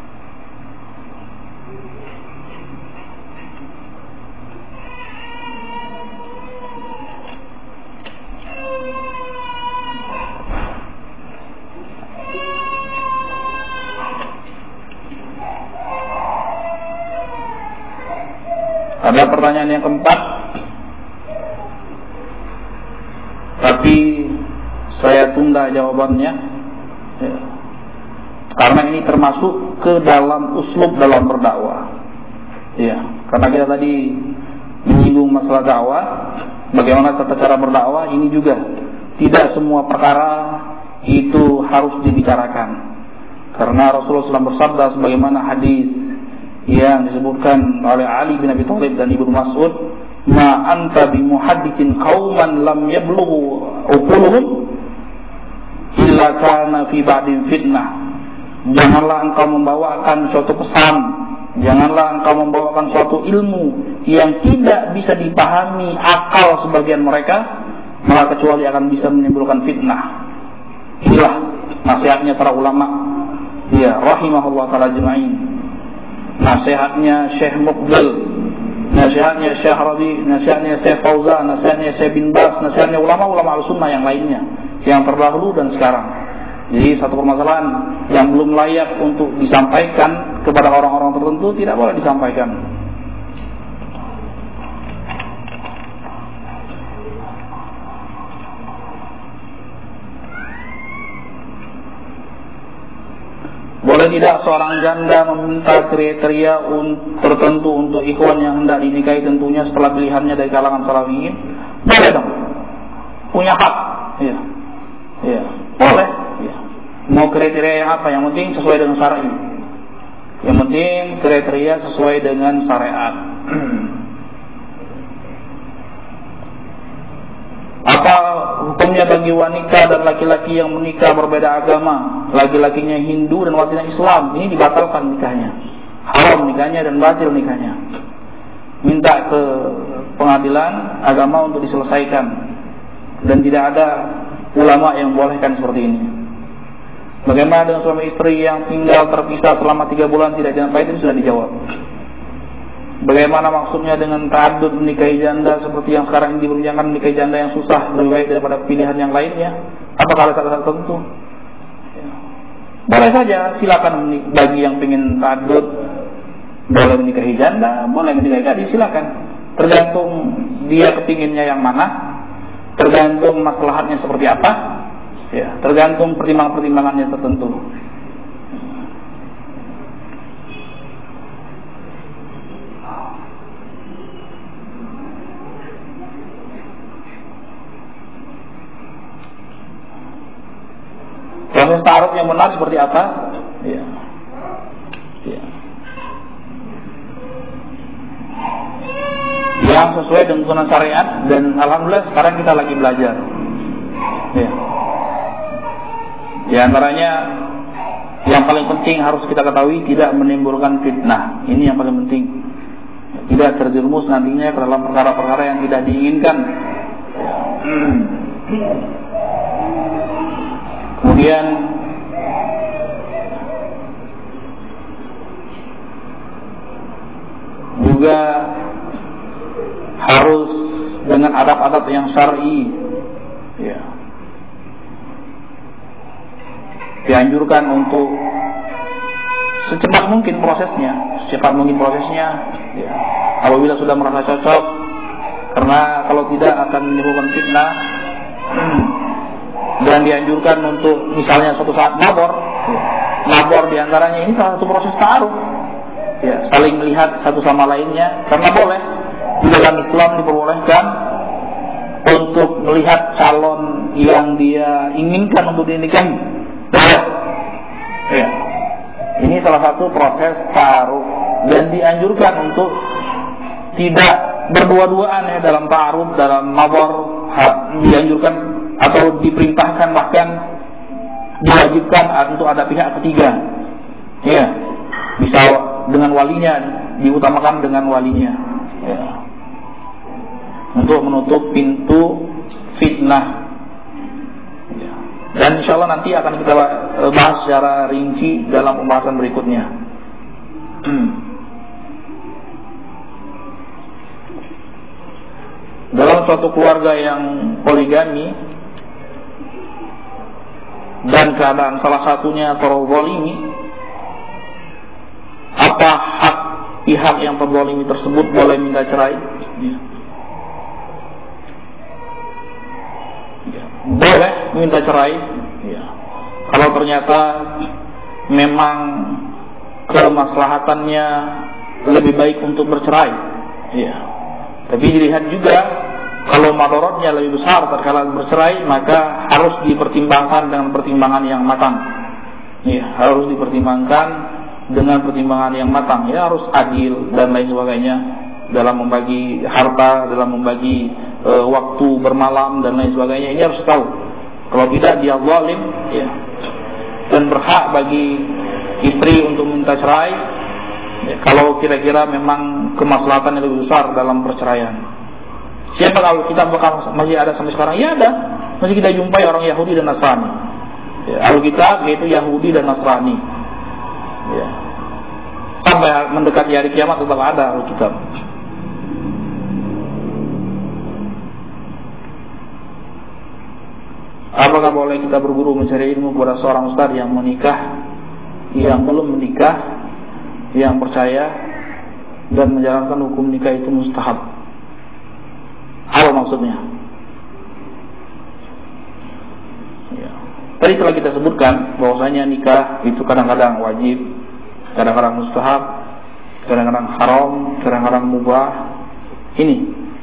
Ada pertanyaan yang keempat, tapi saya tunda jawabannya, ya. Karena ini termasuk ke dalam uslub dalam berdakwah, ya. Karena kita tadi menyinggung masalah dakwah, bagaimana tata cara berdakwah, ini juga tidak semua perkara itu harus dibicarakan. Karena Rasulullah SAW bersabda sebagaimana hadis yang disebutkan oleh Ali bin Abi Thalib dan Ibnu Mas'ud, ma anta bimuhadditsin qauman lam yablughu uquluhum illa kana fi ba'din fitnah. Janganlah engkau membawakan suatu pesan, janganlah engkau membawakan suatu ilmu yang tidak bisa dipahami akal sebagian mereka, maka kecuali akan bisa menimbulkan fitnah. Inilah nasihatnya para ulama, ya rahimahullah taala ajma'in. Nasihatnya Syekh Muqbil, nasihatnya Syekh Rabi, nasihatnya Syekh Fauzan, nasihatnya Syekh bin Bas, nasihatnya ulama-ulama al-sunnah yang lainnya, yang terdahulu dan sekarang. Jadi satu permasalahan yang belum layak untuk disampaikan kepada orang-orang tertentu tidak boleh disampaikan. Boleh tidak seorang janda meminta kriteria tertentu untuk ikhwan yang hendak dinikahi, tentunya setelah pilihannya dari kalangan salafiyin? Boleh dong, punya hak, ya, ya, boleh. Ya. Mau kriteria yang apa? Yang penting sesuai dengan syar'i. Yang penting kriteria sesuai dengan syariat. Apa hukumnya bagi wanita dan laki-laki yang menikah berbeda agama, laki-lakinya Hindu dan wanitanya Islam? Ini dibatalkan nikahnya, haram nikahnya dan batil nikahnya. Minta ke pengadilan agama untuk diselesaikan, dan tidak ada ulama yang membolehkan seperti ini. Bagaimana dengan suami istri yang tinggal terpisah selama 3 bulan tidak dinafkahi? Itu sudah dijawab. Bagaimana maksudnya dengan ta'addud menikahi janda seperti yang sekarang ini diperbincangkan, menikahi janda yang susah lebih baik daripada pilihan yang lainnya? Apakah ada syarat tertentu? Ya. Boleh saja, silakan bagi yang ingin ta'addud, boleh menikahi janda, boleh menikahi gadis, silakan. Tergantung dia kepinginnya yang mana, tergantung maslahatnya seperti apa, ya, tergantung pertimbangan-pertimbangannya tertentu. Proses ta'aruf yang benar seperti apa? Ya. Ya. Yang sesuai dengan tuntunan syariat, dan alhamdulillah sekarang kita lagi belajar. Ya. Di antaranya yang paling penting harus kita ketahui, tidak menimbulkan fitnah. Ini yang paling penting. Tidak terjerumus nantinya ke dalam perkara-perkara yang tidak diinginkan. Kemudian juga harus dengan adab-adab yang syar'i, ya. Dianjurkan untuk secepat mungkin prosesnya, ya. Apabila sudah merasa cocok, karena kalau tidak akan menimbulkan fitnah. Dan dianjurkan untuk misalnya suatu saat labor diantaranya ini salah satu proses ta'aruf, ya, saling melihat satu sama lainnya, karena boleh di dalam Islam diperbolehkan untuk melihat calon yang dia inginkan untuk dinikahi. Ya. Ini salah satu proses ta'aruf, dan dianjurkan untuk tidak berdua-duaan ya dalam ta'aruf, dalam labor, dianjurkan atau diperintahkan, bahkan diwajibkan untuk ada pihak ketiga, ya, bisa dengan walinya, diutamakan dengan walinya, ya, untuk menutup pintu fitnah, ya. Dan insya Allah nanti akan kita bahas secara rinci dalam pembahasan berikutnya. Dalam suatu keluarga yang poligami dan keadaan salah satunya terzalimi, apa hak pihak yang terzalimi tersebut boleh minta cerai? Ya. Boleh minta cerai, ya. Kalau ternyata memang kemaslahatannya lebih baik untuk bercerai, ya. Tapi dilihat juga, kalau madorotnya lebih besar tatkala bercerai, maka harus dipertimbangkan dengan pertimbangan yang matang. Ya, harus dipertimbangkan dengan pertimbangan yang matang. Ya, harus adil dan lain sebagainya dalam membagi harta, dalam membagi waktu bermalam dan lain sebagainya. Ini harus tahu. Kalau tidak, dia zalim, ya. Dan berhak bagi istri untuk minta cerai, ya, kalau kira-kira memang kemaslahatan yang lebih besar dalam perceraian. Siapa tahu kita masih ada sampai sekarang? Ya ada, masih kita jumpai orang Yahudi dan Nasrani. Ya, Alkitab yaitu Yahudi dan Nasrani. Ya. Sampai mendekati hari kiamat tetap ada Alkitab. Apakah boleh kita berguru mencari ilmu kepada seorang ustaz yang menikah, yang belum menikah, yang percaya dan menjalankan hukum nikah itu mustahab? Apa maksudnya? Ya. Tadi telah kita sebutkan bahwasanya nikah itu kadang-kadang wajib, kadang-kadang mustahab, kadang-kadang haram, kadang-kadang mubah. Ini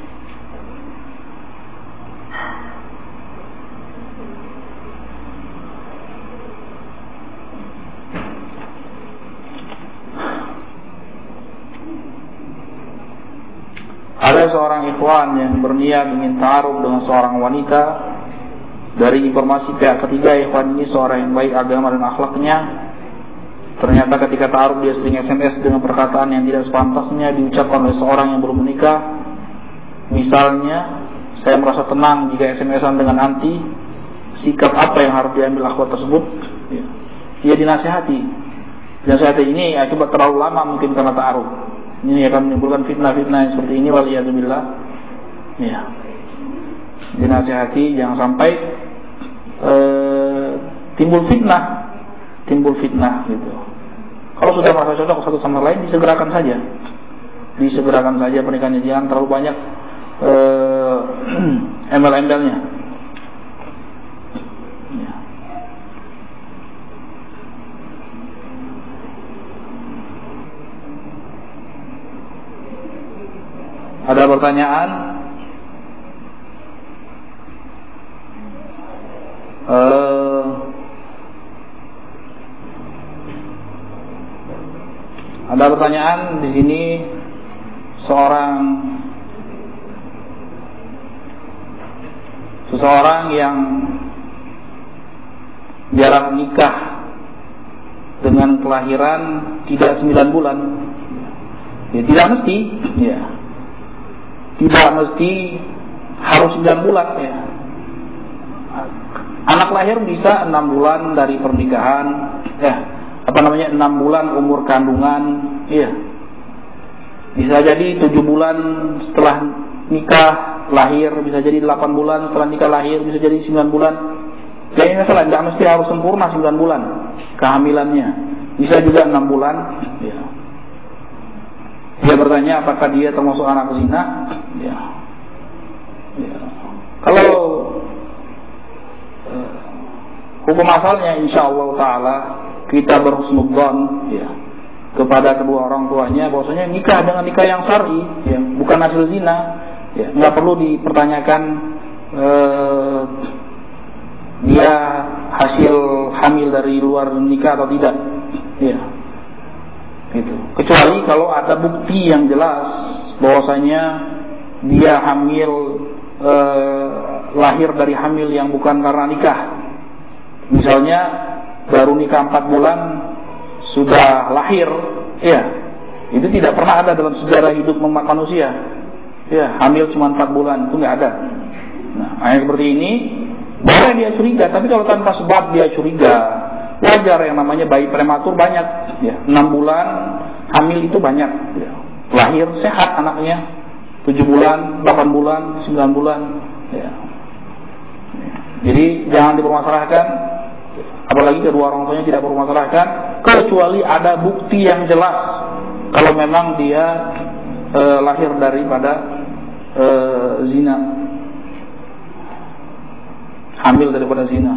ada seorang ikhwan yang berniat ingin ta'aruf dengan seorang wanita. Dari informasi pihak ketiga, ikhwan ini seorang yang baik agama dan akhlaknya. Ternyata ketika ta'aruf dia sering SMS dengan perkataan yang tidak sepantasnya diucapkan oleh seorang yang belum menikah. Misalnya, saya merasa tenang jika SMS-an dengan anti. Sikap apa yang harus diambil akhwat tersebut? Dia dinasihati. Dinasihati ini akibat terlalu lama mungkin karena ta'aruf. Ini akan menimbulkan fitnah-fitnah yang seperti ini, waliyadzubillah. Ya. Dinasihati jangan sampai timbul fitnah gitu. Kalau sudah merasa cocok satu sama lain, disegerakan saja pernikahannya, jangan terlalu banyak embel-embelnya. Ya. Ada pertanyaan? Ada pertanyaan di sini, seseorang yang jarak nikah dengan kelahiran tidak 9 bulan. Ya, tidak mesti, ya. Tidak mesti harus 9 bulan, ya. Anak lahir bisa 6 bulan dari pernikahan, ya. 6 bulan umur kandungan, iya. Bisa jadi 7 bulan setelah nikah lahir, bisa jadi 8 bulan setelah nikah lahir, bisa jadi 9 bulan. Jadi masalah, tidak mesti harus sempurna 9 bulan kehamilannya. Bisa juga 6 bulan, ya. Dia bertanya apakah dia termasuk anak zina, ya. Ya. Kalau hukum asalnya insyaallah taala kita berhusnudzon, ya, kepada kedua orang tuanya bahwasanya nikah dengan nikah yang syar'i, ya, bukan hasil zina, ya, nggak perlu dipertanyakan dia hasil hamil dari luar nikah atau tidak, ya, gitu. Kecuali kalau ada bukti yang jelas bahwasanya dia hamil lahir dari hamil yang bukan karena nikah, misalnya baru nikah 4 bulan sudah lahir, ya, itu tidak pernah ada dalam sejarah hidup manusia, ya, hamil cuma 4 bulan, itu nggak ada. Nah, yang seperti ini boleh dia curiga, tapi kalau tanpa sebab dia curiga, wajar. Yang namanya bayi prematur banyak, ya, 6 bulan hamil itu banyak, ya. Lahir sehat anaknya 7 bulan, 8 bulan, 9 bulan, ya. Jadi jangan dipermasalahkan, apalagi kedua orang tuanya tidak bermasalahkan, kecuali ada bukti yang jelas kalau memang dia lahir daripada zina, hamil daripada zina.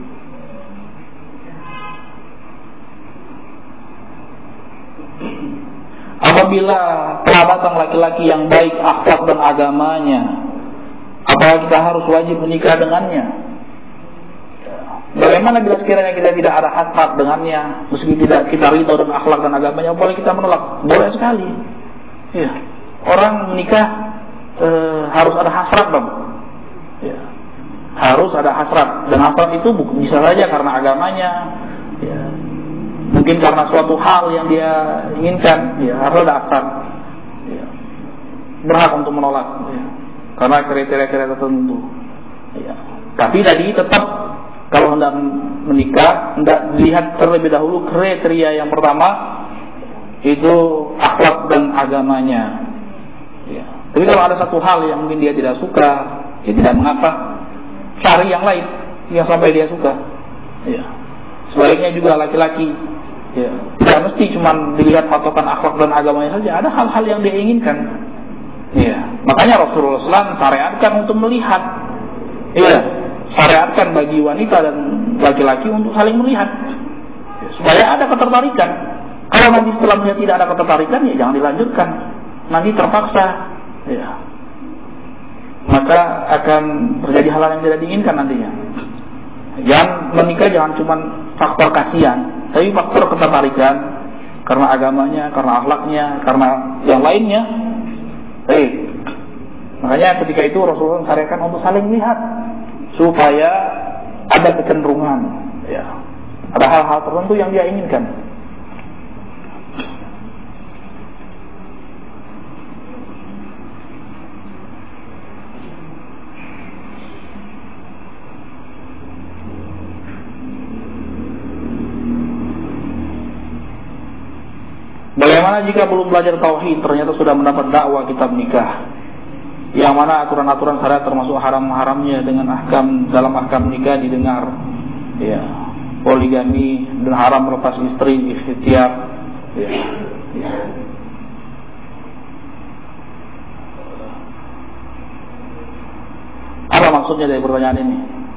Apabila telah datang laki-laki yang baik akhlak dan agamanya, apakah kita harus wajib menikah dengannya? Bagaimana bila sekiranya kita tidak ada hasrat dengannya, meski tidak kita ridho dengan akhlak dan agamanya, boleh kita menolak? Boleh sekali. Ya. Orang menikah harus ada hasrat, Bang. Ya. Harus ada hasrat, dan hasrat itu bisa saja karena agamanya, ya. Mungkin karena suatu hal yang dia inginkan, ya, harus ada hasrat. Ya. Berhak untuk menolak, ya. Karena kriteria-kriteria tertentu. Ya. Tapi tadi tetap, kalau hendak menikah, hendak dilihat terlebih dahulu kriteria yang pertama itu akhlak dan agamanya. Ya. Tapi kalau ada satu hal yang mungkin dia tidak suka, ya tidak mengapa, cari yang lain yang sampai dia suka. Ya. Sebaliknya juga laki-laki, ya, tidak mesti cuma dilihat patokan akhlak dan agamanya saja. Ada hal-hal yang dia inginkan. Ya. Makanya Rasulullah SAW syariatkan untuk melihat. Iya. Syariatkan bagi wanita dan laki-laki untuk saling melihat, ya, supaya ada ketertarikan. Kalau nanti setelah melihat tidak ada ketertarikan, ya jangan dilanjutkan. Nanti terpaksa, ya, maka akan terjadi hal yang tidak diinginkan nantinya. Jangan menikah, jangan cuma faktor kasihan, tapi faktor ketertarikan karena agamanya, karena akhlaknya, karena yang lainnya. Makanya ketika itu Rasulullah syariatkan untuk saling melihat, supaya ada kecenderungan, ya, ada hal-hal tertentu yang dia inginkan. Bagaimana jika belum belajar tauhid ternyata sudah mendapat dakwah kitab nikah? yang mana aturan-aturan syariat termasuk haram-haramnya dengan dalam ahkam nikah didengar, ya, poligami dan haram melepas istri, ikhtiyar, ya. Apa maksudnya dari pertanyaan ini?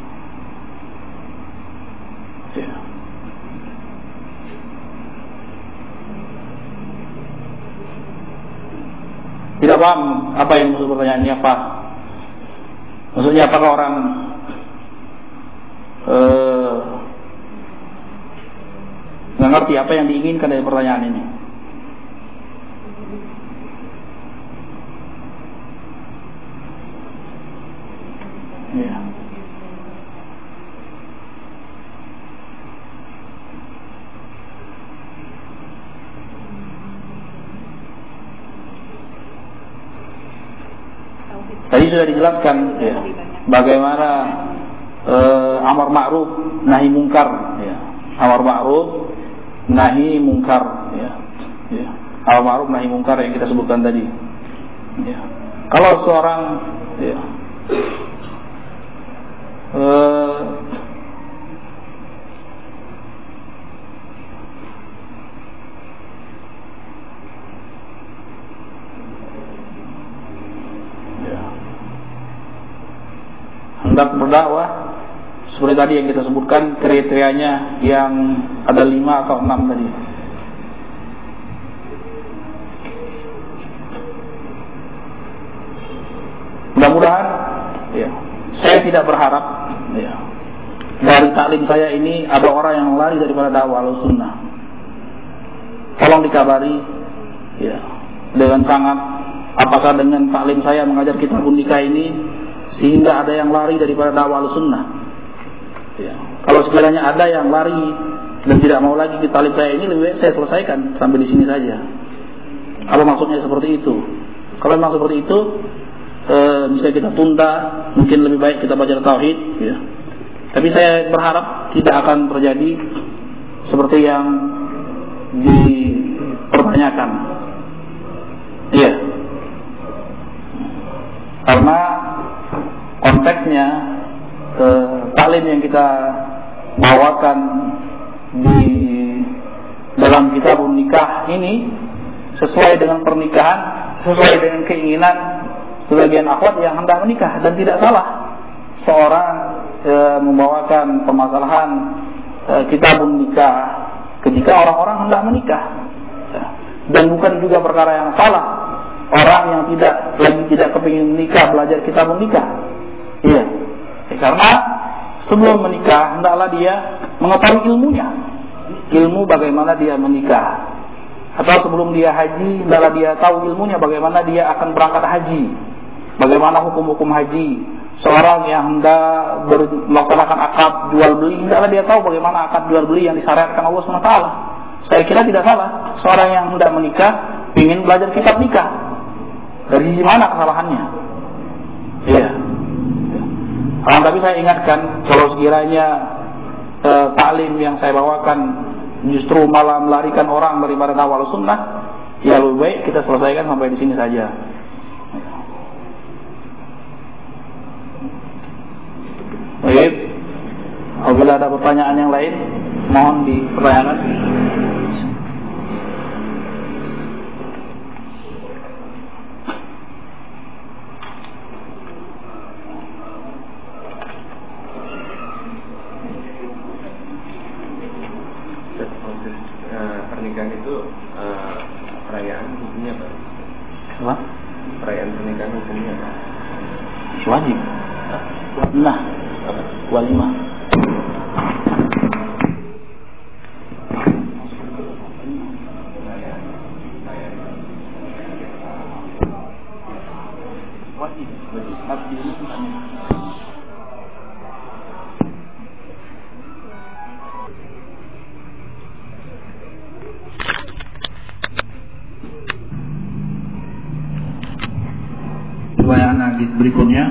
Ya. Tidak paham apa yang maksud pertanyaan ini apa? Maksudnya apakah orang nggak ngerti apa yang diinginkan dari pertanyaan ini? Ya. Tadi sudah dijelaskan, ya, bagaimana amar ma'ruf nahi mungkar, ya. Amar ma'ruf nahi mungkar, ya. Ya. Amar ma'ruf nahi mungkar yang kita sebutkan tadi, ya. Kalau seorang, ya, hendak berdakwah seperti tadi yang kita sebutkan kriterianya yang ada 5 atau 6 tadi. Mudah-mudahan, ya, saya tidak berharap, ya, dari taklim saya ini ada orang yang lari daripada dakwah Ahlussunnah. Tolong dikabari, ya, dengan sangat, apakah dengan taklim saya mengajar kitabun nikah ini sehingga ada yang lari daripada dakwah Ahlussunnah. Ya. Kalau sekiranya ada yang lari dan tidak mau lagi ke talib saya ini, lebih baik saya selesaikan sampai di sini saja. Apa maksudnya seperti itu? Kalau memang seperti itu, bisa kita tunda, mungkin lebih baik kita belajar tauhid, ya. Tapi saya berharap tidak akan terjadi seperti yang dipertanyakan. Iya. Karena konteksnya taklim yang kita bawakan di dalam kitabun nikah ini sesuai dengan pernikahan, sesuai dengan keinginan sebagian akhwat yang hendak menikah, dan tidak salah seorang membawakan permasalahan kitabun nikah ketika orang-orang hendak menikah, dan bukan juga perkara yang salah orang yang tidak kepingin menikah belajar kitabun nikah. Iya. Karena sebelum menikah hendaklah dia mengetahui ilmunya, ilmu bagaimana dia menikah. Atau sebelum dia haji hendaklah dia tahu ilmunya bagaimana dia akan berangkat haji, bagaimana hukum-hukum haji. Seorang yang hendak melaksanakan akad jual beli hendaklah dia tahu bagaimana akad jual beli yang disyariatkan Allah SWT. Saya kira tidak salah seorang yang hendak menikah ingin belajar kitab nikah. Dari sisi mana kesalahannya? Iya. Tapi saya ingatkan, kalau sekiranya taklim yang saya bawakan justru malah melarikan orang daripada dakwah Ahlussunnah, ya lebih baik kita selesaikan sampai di sini saja. Baik, apabila ada pertanyaan yang lain, mohon dipertanyakan. Pernikahan itu perayaan hukumnya apa? Apa? Perayaan pernikahan hukumnya apa? Wajib. Nah, walimah. Pertanyaan hadis berikutnya,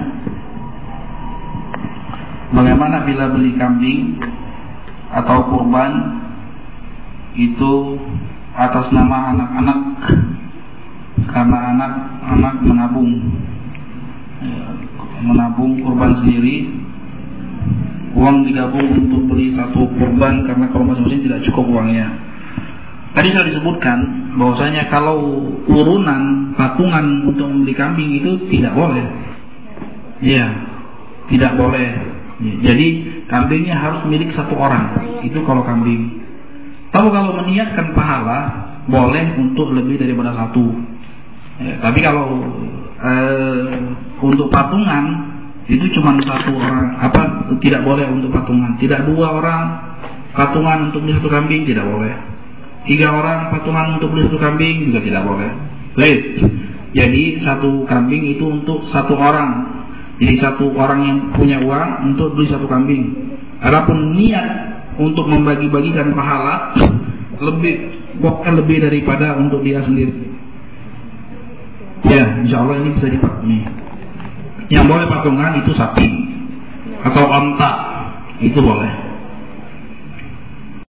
bagaimana bila beli kambing atau kurban itu atas nama anak-anak karena anak-anak menabung, menabung kurban sendiri, uang digabung untuk beli satu kurban karena kalau masing-masing tidak cukup uangnya. Tadi sudah disebutkan bahwasanya kalau urunan patungan untuk membeli kambing itu tidak boleh. Iya, tidak boleh. Jadi kambingnya harus milik satu orang. Itu kalau kambing. Tapi kalau meniatkan pahala boleh untuk lebih daripada satu. Tapi kalau untuk patungan itu cuma satu orang. Tidak boleh untuk patungan. Tidak dua orang patungan untuk beli satu kambing, tidak boleh. 3 orang patungan untuk beli satu kambing juga tidak boleh. Baik. Jadi satu kambing itu untuk satu orang. Jadi satu orang yang punya uang untuk beli satu kambing. Adapun niat untuk membagi-bagikan pahala lebih daripada untuk dia sendiri. Ya, insya Allah ini bisa dipahami. Yang boleh patungan itu sapi atau onta, itu boleh.